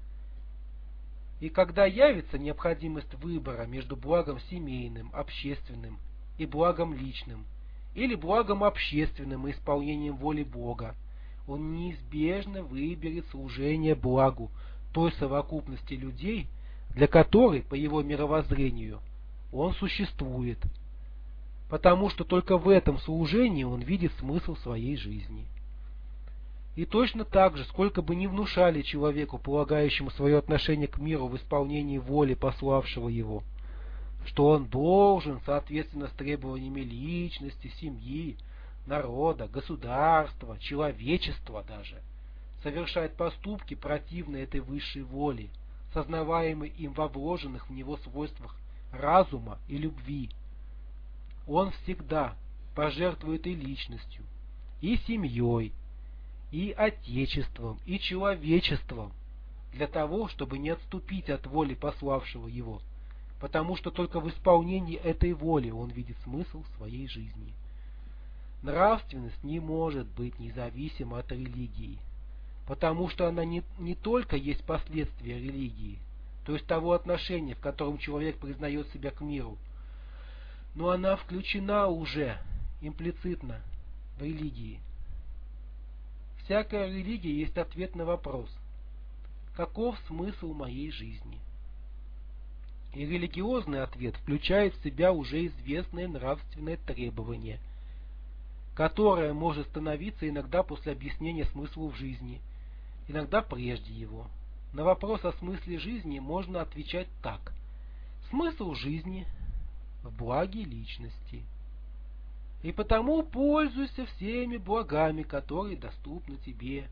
И когда явится необходимость выбора между благом семейным, общественным и благом личным, или благом общественным и исполнением воли Бога, он неизбежно выберет служение благу той совокупности людей, для которой, по его мировоззрению, он существует, потому что только в этом служении он видит смысл своей жизни. И точно так же, сколько бы ни внушали человеку, полагающему свое отношение к миру в исполнении воли пославшего его, что он должен, соответственно с требованиями личности, семьи, народа, государства, человечества даже, совершать поступки, противные этой высшей воле, сознаваемой им во вложенных в него свойствах разума и любви. Он всегда пожертвует и личностью, и семьей, и отечеством, и человечеством, для того, чтобы не отступить от воли пославшего его, потому что только в исполнении этой воли он видит смысл своей жизни. Нравственность не может быть независима от религии, потому что она не, не только есть последствия религии, то есть того отношения, в котором человек признает себя к миру, но она включена уже имплицитно в религии. Всякая религия есть ответ на вопрос: каков смысл моей жизни? И религиозный ответ включает в себя уже известное нравственное требование, которое может становиться иногда после объяснения смысла в жизни, иногда прежде его. На вопрос о смысле жизни можно отвечать так: смысл жизни в благе личности. И потому пользуйся всеми благами, которые доступны тебе.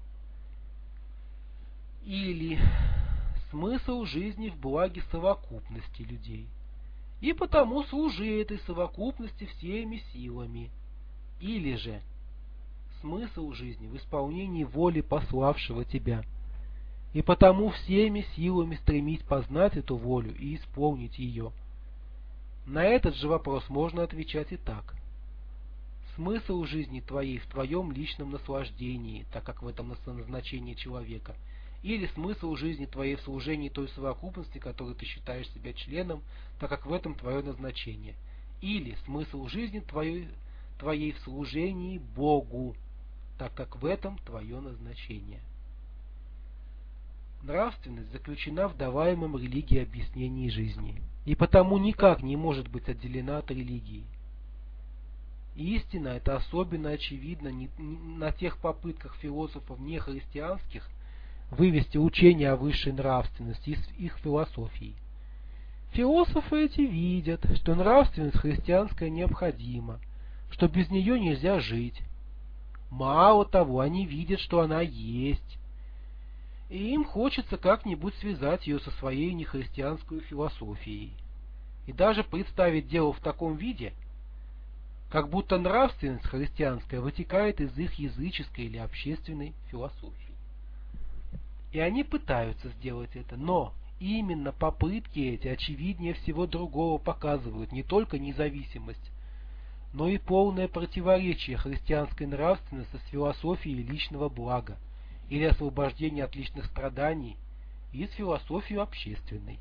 Или смысл жизни в благе совокупности людей. И потому служи этой совокупности всеми силами. Или же смысл жизни в исполнении воли пославшего тебя. И потому всеми силами стремись познать эту волю и исполнить ее. На этот же вопрос можно отвечать и так: смысл жизни твоей в твоем личном наслаждении, так как в этом назначение человека, или смысл жизни твоей в служении той совокупности, которой ты считаешь себя членом, так как в этом твое назначение, или смысл жизни твоей, твоей в служении Богу, так как в этом твое назначение. Нравственность заключена в даваемом религии объяснении жизни, и потому никак не может быть отделена от религии. Истина это особенно очевидно не, не, на тех попытках философов нехристианских вывести учение о высшей нравственности из их философии. Философы эти видят, что нравственность христианская необходима, что без нее нельзя жить. Мало того, они видят, что она есть, и им хочется как-нибудь связать ее со своей нехристианской философией. И даже представить дело в таком виде, как будто нравственность христианская вытекает из их языческой или общественной философии. И они пытаются сделать это, но именно попытки эти очевиднее всего другого показывают не только независимость, но и полное противоречие христианской нравственности с философией личного блага или освобождения от личных страданий и с философией общественной.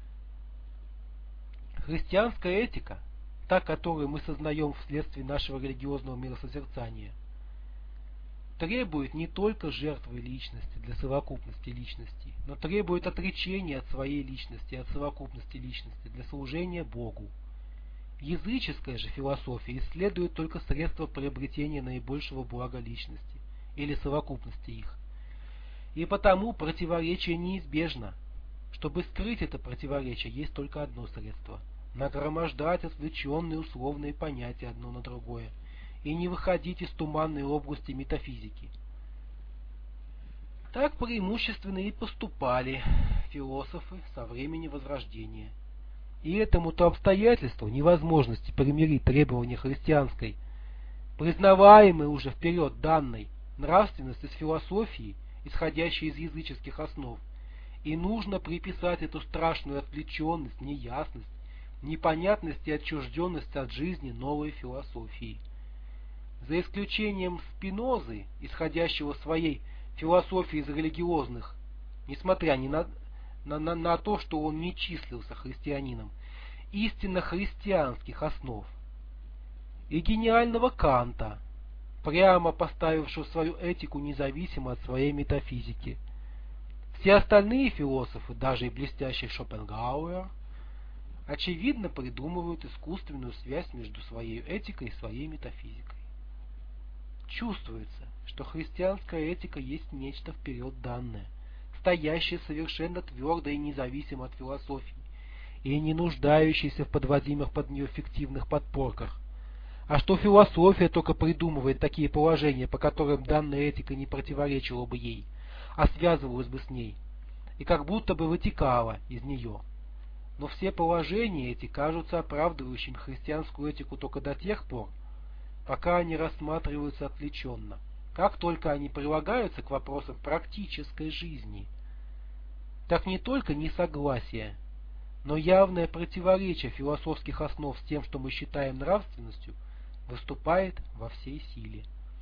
Христианская этика, та, которую мы сознаем вследствие нашего религиозного миросозерцания, требует не только жертвы личности для совокупности личностей, но требует отречения от своей личности, от совокупности личности для служения Богу. Языческая же философия исследует только средства приобретения наибольшего блага личности или совокупности их. И потому противоречие неизбежно. Чтобы скрыть это противоречие, есть только одно средство – нагромождать отвлеченные условные понятия одно на другое и не выходить из туманной области метафизики. Так преимущественно и поступали философы со времени Возрождения. И этому-то обстоятельству невозможности примирить требования христианской, признаваемой уже вперед данной нравственности с философией, исходящей из языческих основ, и нужно приписать эту страшную отвлеченность, неясность, непонятность и отчужденность от жизни новой философии. За исключением Спинозы, исходящего своей философии из религиозных, несмотря ни на, на, на, на то, что он не числился христианином, истинно христианских основ, и гениального Канта, прямо поставившего свою этику независимо от своей метафизики. Все остальные философы, даже и блестящий Шопенгауэр, очевидно придумывают искусственную связь между своей этикой и своей метафизикой. Чувствуется, что христианская этика есть нечто вперед данное, стоящее совершенно твердо и независимо от философии, и не нуждающийся в подводимых под нее фиктивных подпорках, а что философия только придумывает такие положения, по которым данная этика не противоречила бы ей, а связывалась бы с ней, и как будто бы вытекала из нее. Но все положения эти кажутся оправдывающими христианскую этику только до тех пор, пока они рассматриваются отвлеченно, как только они прилагаются к вопросам практической жизни. Так не только несогласие, но явное противоречие философских основ с тем, что мы считаем нравственностью, выступает во всей силе.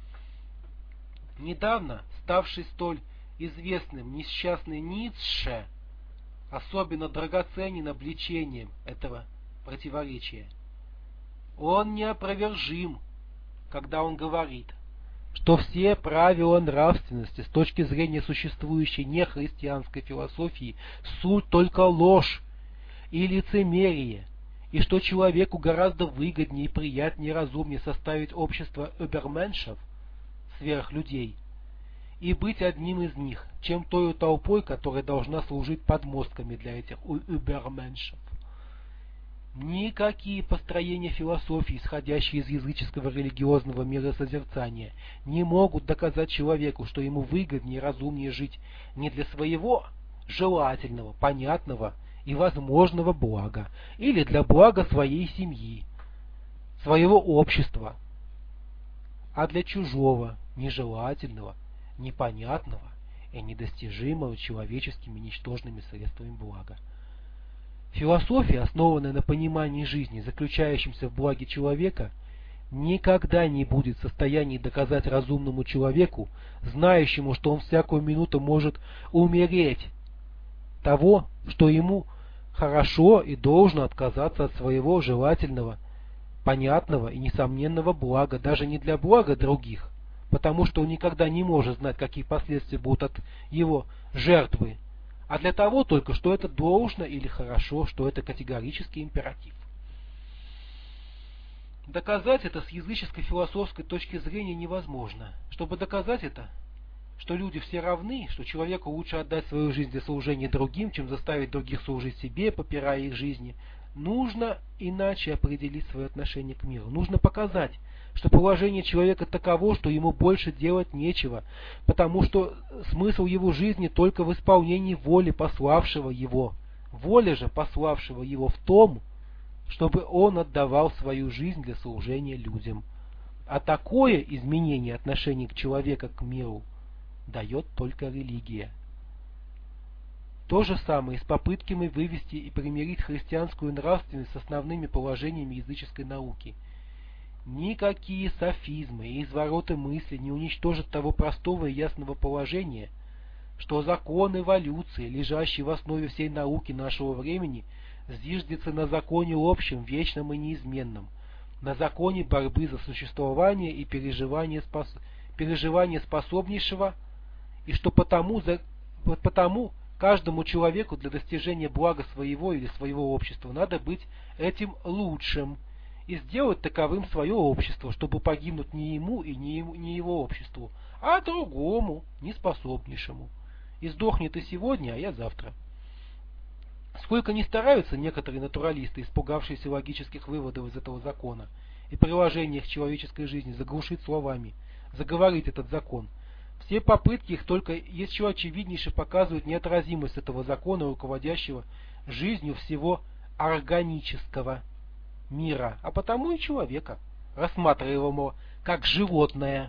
Недавно ставший столь известным несчастный Ницше особенно драгоценен обличением этого противоречия. Он неопровержим, когда он говорит, что все правила нравственности с точки зрения существующей нехристианской философии суть только ложь и лицемерие, и что человеку гораздо выгоднее и приятнее и разумнее составить общество übermenschев, сверхлюдей, и быть одним из них, чем той толпой, которая должна служить подмостками для этих übermenschев. Никакие построения философии, исходящие из языческого религиозного миросозерцания, не могут доказать человеку, что ему выгоднее и разумнее жить не для своего желательного, понятного и возможного блага, или для блага своей семьи, своего общества, а для чужого, нежелательного, непонятного и недостижимого человеческими ничтожными средствами блага. Философия, основанная на понимании жизни, заключающемся в благе человека, никогда не будет в состоянии доказать разумному человеку, знающему, что он всякую минуту может умереть, того, что ему хорошо и должно отказаться от своего желательного, понятного и несомненного блага, даже не для блага других, потому что он никогда не может знать, какие последствия будут от его жертвы, а для того только, что это должно или хорошо, что это категорический императив. Доказать это с языческой философской точки зрения невозможно. Чтобы доказать это, что люди все равны, что человеку лучше отдать свою жизнь для служения другим, чем заставить других служить себе, попирая их жизни, нужно иначе определить свое отношение к миру. Нужно показать, что положение человека таково, что ему больше делать нечего, потому что смысл его жизни только в исполнении воли пославшего его. Воля же пославшего его в том, чтобы он отдавал свою жизнь для служения людям. А такое изменение отношения к человека к миру дает только религия. То же самое и с попытками вывести и примирить христианскую нравственность с основными положениями языческой науки. Никакие софизмы и извороты мысли не уничтожат того простого и ясного положения, что закон эволюции, лежащий в основе всей науки нашего времени, зиждется на законе общем, вечном и неизменном, на законе борьбы за существование и переживание, спос... переживание способнейшего, и что потому, за... потому каждому человеку для достижения блага своего или своего общества надо быть этим лучшим, и сделать таковым свое общество, чтобы погибнуть не ему и не, ему, не его обществу, а другому, неспособнейшему. И сдохнет и сегодня, а я завтра. Сколько ни стараются некоторые натуралисты, испугавшиеся логических выводов из этого закона и приложения их к человеческой жизни, заглушить словами, заговорить этот закон, все попытки их только еще очевиднейше показывают неотразимость этого закона, руководящего жизнью всего органического мира, а потому и человека, рассматриваемого как животное.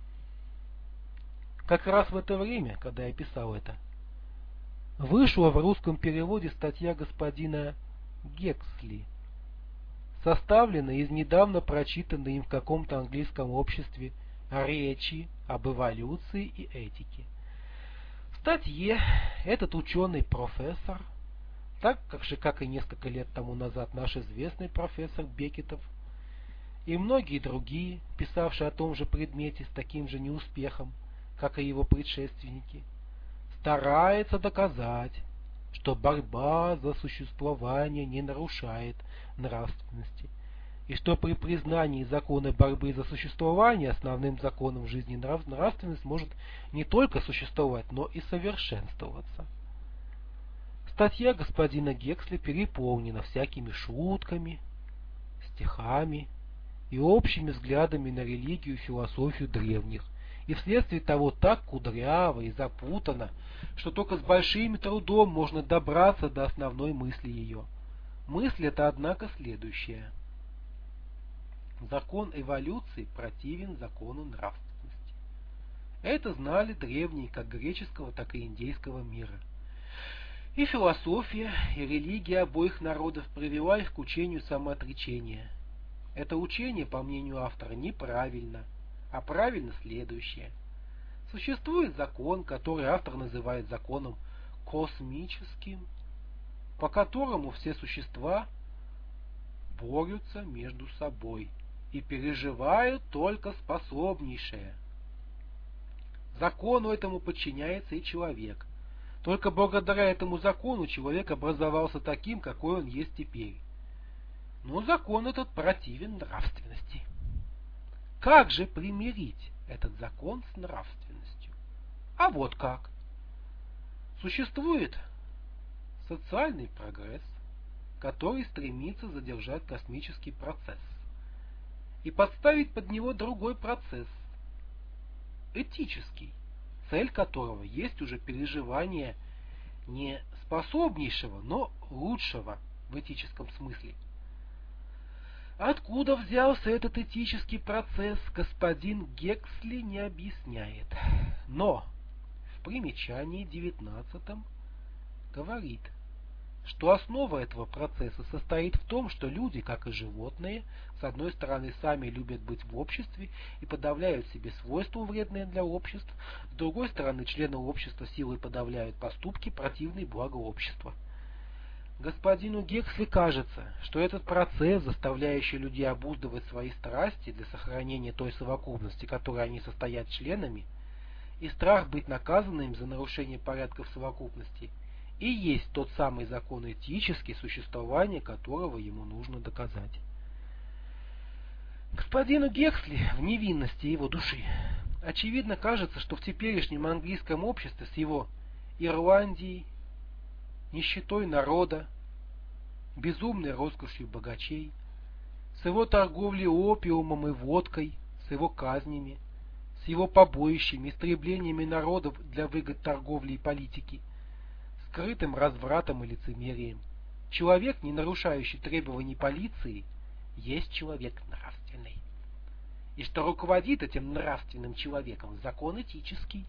Как раз в это время, когда я писал это, вышла в русском переводе статья господина Гексли, составленная из недавно прочитанной им в каком-то английском обществе речи об эволюции и этике. В статье этот ученый-профессор, так как же, как и несколько лет тому назад наш известный профессор Бекетов и многие другие, писавшие о том же предмете с таким же неуспехом, как и его предшественники, старается доказать, что борьба за существование не нарушает нравственности, и что при признании закона борьбы за существование основным законом жизни нравственность может не только существовать, но и совершенствоваться. статья господина Гексли переполнена всякими шутками, стихами и общими взглядами на религию и философию древних, и вследствие того так кудряво и запутано, что только с большим трудом можно добраться до основной мысли ее. Мысль эта, однако, следующая. Закон эволюции противен закону нравственности. Это знали древние как греческого, так и индейского мира. И философия, и религия обоих народов привела их к учению самоотречения. Это учение, по мнению автора, неправильно, а правильно следующее. Существует закон, который автор называет законом космическим, по которому все существа борются между собой и переживают только способнейшее. Закону этому подчиняется и человек. Только благодаря этому закону человек образовался таким, какой он есть теперь. Но закон этот противен нравственности. Как же примирить этот закон с нравственностью? А вот как. Существует социальный прогресс, который стремится задержать космический процесс и подставить под него другой процесс, этический, цель которого есть уже переживание не способнейшего, но лучшего в этическом смысле. Откуда взялся этот этический процесс, господин Гексли не объясняет. Но в примечании девятнадцатом говорит, что основа этого процесса состоит в том, что люди, как и животные, с одной стороны сами любят быть в обществе и подавляют себе свойства, вредные для обществ, с другой стороны члены общества силой подавляют поступки, противные благу общества. Господину Гексли кажется, что этот процесс, заставляющий людей обуздывать свои страсти для сохранения той совокупности, которой они состоят членами, и страх быть наказанным за нарушение порядка в совокупности, и есть тот самый закон этический, существование которого ему нужно доказать. Господину Гексли в невинности его души очевидно кажется, что в теперешнем английском обществе с его Ирландией, нищетой народа, безумной роскошью богачей, с его торговлей опиумом и водкой, с его казнями, с его побоищами, истреблениями народов для выгод торговли и политики, скрытым развратом и лицемерием, человек, не нарушающий требований полиции, есть человек нравственный. И что руководит этим нравственным человеком закон этический.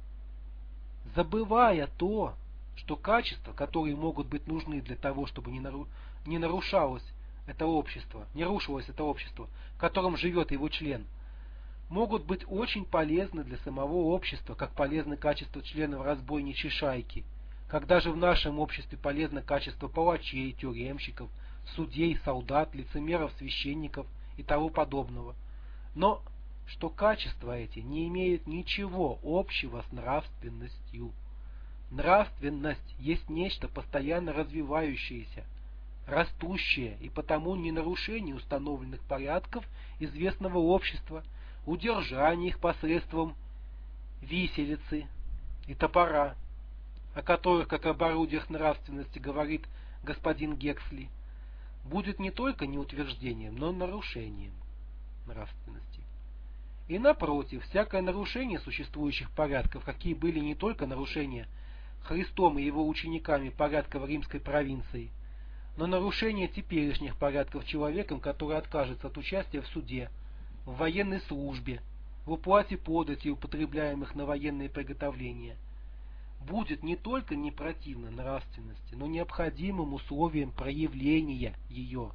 Забывая то, что качества, которые могут быть нужны для того, чтобы не, нару... не нарушалось это общество, не рушилось это общество, в котором живет его член, могут быть очень полезны для самого общества, как полезны качества членов разбойничьей шайки, когда же в нашем обществе полезно качество палачей, тюремщиков, судей, солдат, лицемеров, священников и того подобного. Но что качества эти не имеют ничего общего с нравственностью. Нравственность есть нечто постоянно развивающееся, растущее, и потому не нарушение установленных порядков известного общества, удержание их посредством виселицы и топора, о которых, как об орудиях нравственности, говорит господин Гексли, будет не только не утверждением, но нарушением нравственности. И напротив, всякое нарушение существующих порядков, какие были не только нарушения Христом и его учениками порядков римской провинции, но нарушение теперешних порядков человеком, который откажется от участия в суде, в военной службе, в уплате податей, употребляемых на военные приготовления, будет не только не противно нравственности, но необходимым условием проявления ее.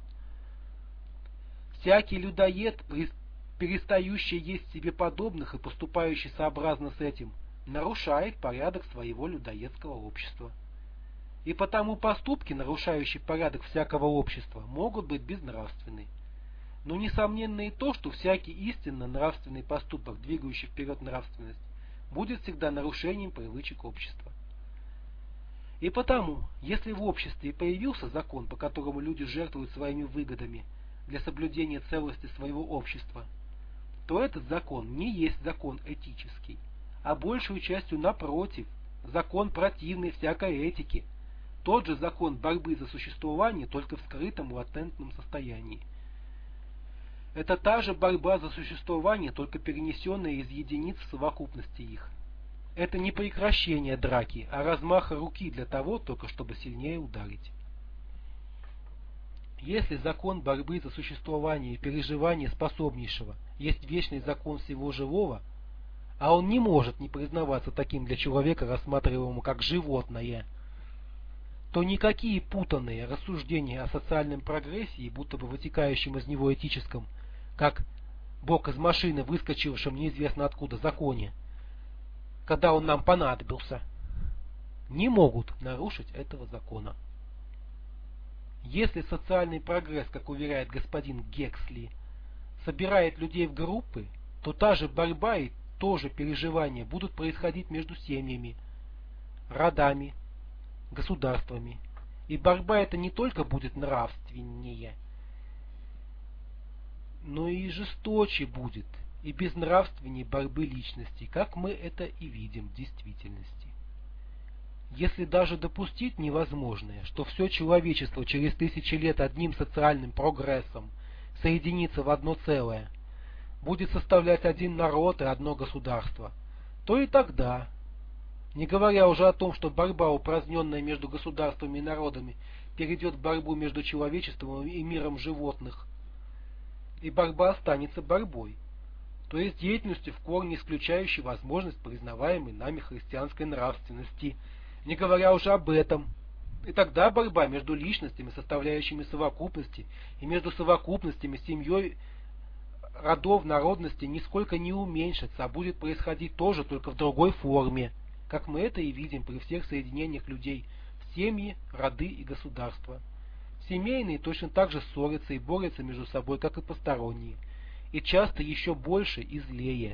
Всякий людоед, перестающий есть себе подобных и поступающий сообразно с этим, нарушает порядок своего людоедского общества. И потому поступки, нарушающие порядок всякого общества, могут быть безнравственны. Но несомненно и то, что всякий истинно нравственный поступок, двигающий вперед нравственность, будет всегда нарушением привычек общества. И потому, если в обществе появился закон, по которому люди жертвуют своими выгодами для соблюдения целости своего общества, то этот закон не есть закон этический, а большую частью напротив, закон противный всякой этике, Тот же закон борьбы за существование, только в скрытом латентном состоянии. Это та же борьба за существование, только перенесенная из единиц в совокупности их. Это не прекращение драки, а размаха руки для того, только чтобы сильнее ударить. Если закон борьбы за существование и переживание способнейшего есть вечный закон всего живого, а он не может не признаваться таким для человека, рассматриваемого как животное, то никакие путанные рассуждения о социальном прогрессе, будто бы вытекающем из него этическом, как Бог из машины, выскочившем неизвестно откуда законе, когда он нам понадобился, не могут нарушить этого закона. Если социальный прогресс, как уверяет господин Гексли, собирает людей в группы, то та же борьба и то же переживание будут происходить между семьями, родами, государствами. И борьба эта не только будет нравственнее, но и жесточе будет, и безнравственнее борьбы личностей, как мы это и видим в действительности. Если даже допустить невозможное, что все человечество через тысячи лет одним социальным прогрессом соединится в одно целое, будет составлять один народ и одно государство, то и тогда, не говоря уже о том, что борьба, упраздненная между государствами и народами, перейдет в борьбу между человечеством и миром животных, и борьба останется борьбой, то есть деятельностью в корне исключающей возможность признаваемой нами христианской нравственности, не говоря уже об этом. И тогда борьба между личностями, составляющими совокупности, и между совокупностями, семьей, родов, народности нисколько не уменьшится, а будет происходить тоже, только в другой форме, как мы это и видим при всех соединениях людей в семьи, роды и государства. Семейные точно так же ссорятся и борются между собой, как и посторонние, и часто еще больше и злее.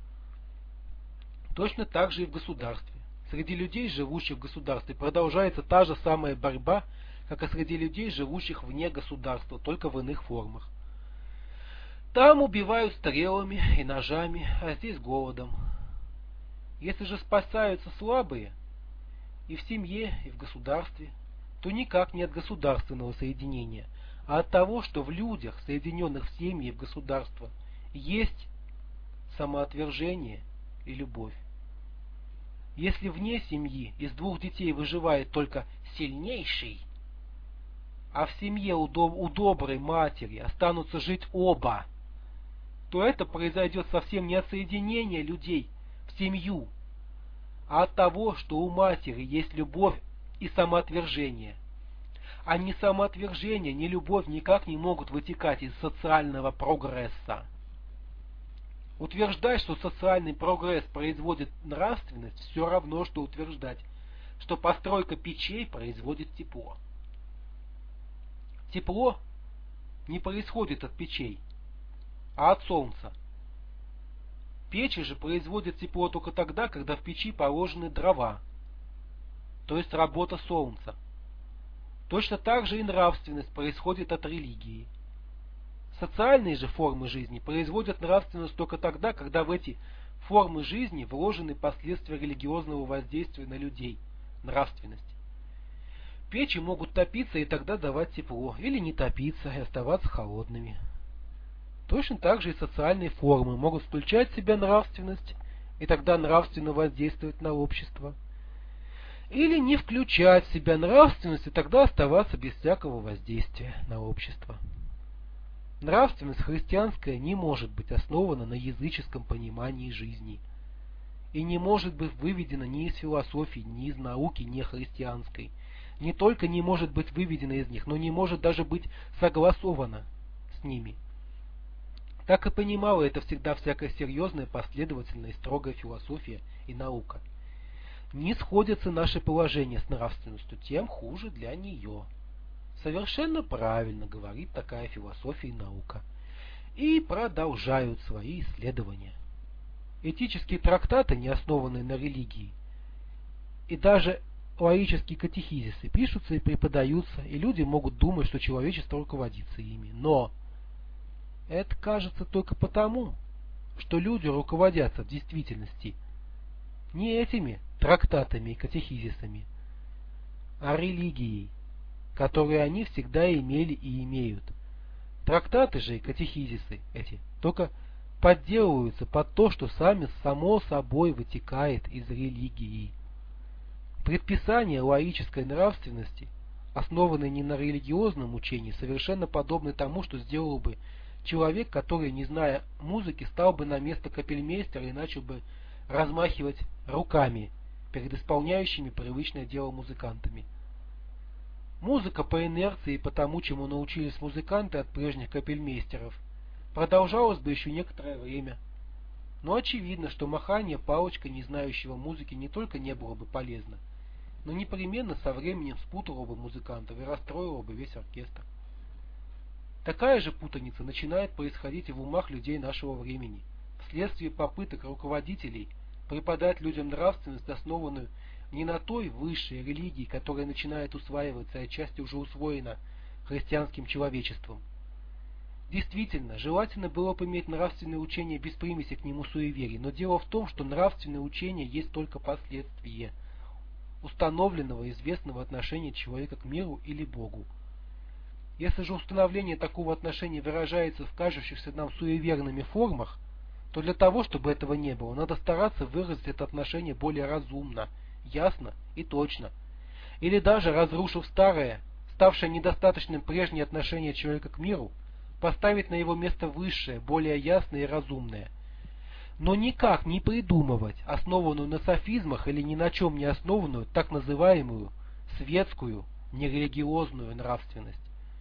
Точно так же и в государстве. Среди людей, живущих в государстве, продолжается та же самая борьба, как и среди людей, живущих вне государства, только в иных формах. Там убивают стрелами и ножами, а здесь голодом. Если же спасаются слабые, и в семье, и в государстве, то никак не от государственного соединения, а от того, что в людях, соединенных в семьи и в государство, есть самоотвержение и любовь. Если вне семьи из двух детей выживает только сильнейший, а в семье у, доб у доброй матери останутся жить оба, то это произойдет совсем не от соединения людей в семью, а от того, что у матери есть любовь и самоотвержение. А ни самоотвержение, ни любовь никак не могут вытекать из социального прогресса. Утверждать, что социальный прогресс производит нравственность, все равно, что утверждать, что постройка печей производит тепло. Тепло не происходит от печей, а от солнца. Печи же производят тепло только тогда, когда в печи положены дрова, то есть работа солнца. Точно так же и нравственность происходит от религии. Социальные же формы жизни производят нравственность только тогда, когда в эти формы жизни вложены последствия религиозного воздействия на людей, нравственности. Печи могут топиться и тогда давать тепло, или не топиться и оставаться холодными. Точно так же и социальные формы могут включать в себя нравственность и тогда нравственно воздействовать на общество. Или не включать в себя нравственность и тогда оставаться без всякого воздействия на общество. Нравственность христианская не может быть основана на языческом понимании жизни и не может быть выведена ни из философии, ни из науки нехристианской. Не только не может быть выведена из них, но не может даже быть согласована с ними. Так и понимала это всегда всякая серьезная, последовательная и строгая философия и наука. Не сходятся наши положения с нравственностью, тем хуже для нее. Совершенно правильно говорит такая философия и наука. И продолжают свои исследования. Этические трактаты, не основанные на религии, и даже лаические катехизисы пишутся и преподаются, и люди могут думать, что человечество руководится ими. Но это кажется только потому, что люди руководятся в действительности не этими трактатами и катехизисами, а религией, которую они всегда имели и имеют. Трактаты же и катехизисы эти только подделываются под то, что сами само собой вытекает из религии. Предписания лаической нравственности, основанные не на религиозном учении, совершенно подобны тому, что сделал бы человек, который, не зная музыки, стал бы на место капельмейстера и начал бы размахивать руками перед исполняющими привычное дело музыкантами. Музыка по инерции и по тому, чему научились музыканты от прежних капельмейстеров, продолжалась бы еще некоторое время. Но очевидно, что махание палочкой не знающего музыки не только не было бы полезно, но непременно со временем спутало бы музыкантов и расстроило бы весь оркестр. Такая же путаница начинает происходить и в умах людей нашего времени, вследствие попыток руководителей преподать людям нравственность, основанную не на той высшей религии, которая начинает усваиваться и отчасти уже усвоена христианским человечеством. Действительно, желательно было бы иметь нравственное учение без примеси к нему суеверий, но дело в том, что нравственное учение есть только последствие установленного и известного отношения человека к миру или Богу. Если же установление такого отношения выражается в кажущихся нам суеверными формах, то для того, чтобы этого не было, надо стараться выразить это отношение более разумно, ясно и точно. Или даже, разрушив старое, ставшее недостаточным прежнее отношение человека к миру, поставить на его место высшее, более ясное и разумное. Но никак не придумывать основанную на софизмах или ни на чем не основанную так называемую светскую, нерелигиозную нравственность.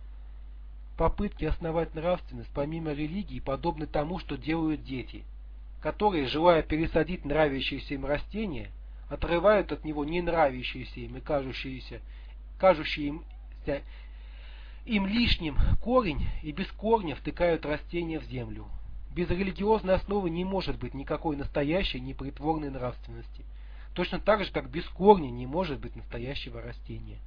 Попытки основать нравственность помимо религии подобны тому, что делают дети, которые, желая пересадить нравящееся им растение, отрывают от него не нравящиеся им и кажущиеся, кажущиеся им лишним корень и без корня втыкают растение в землю. Без религиозной основы не может быть никакой настоящей, непритворной нравственности. Точно так же, как без корня не может быть настоящего растения.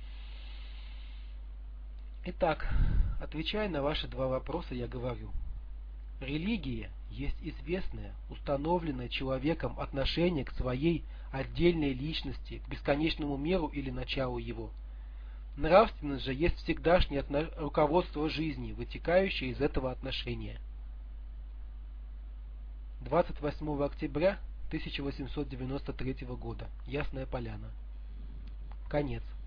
Итак, отвечая на ваши два вопроса, я говорю. Религия есть известное, установленное человеком отношение к своей отдельной личности, к бесконечному миру или началу его. Нравственность же есть всегдашнее руководство жизни, вытекающее из этого отношения. двадцать восьмого октября тысяча восемьсот девяносто третьего года. Ясная Поляна. Конец.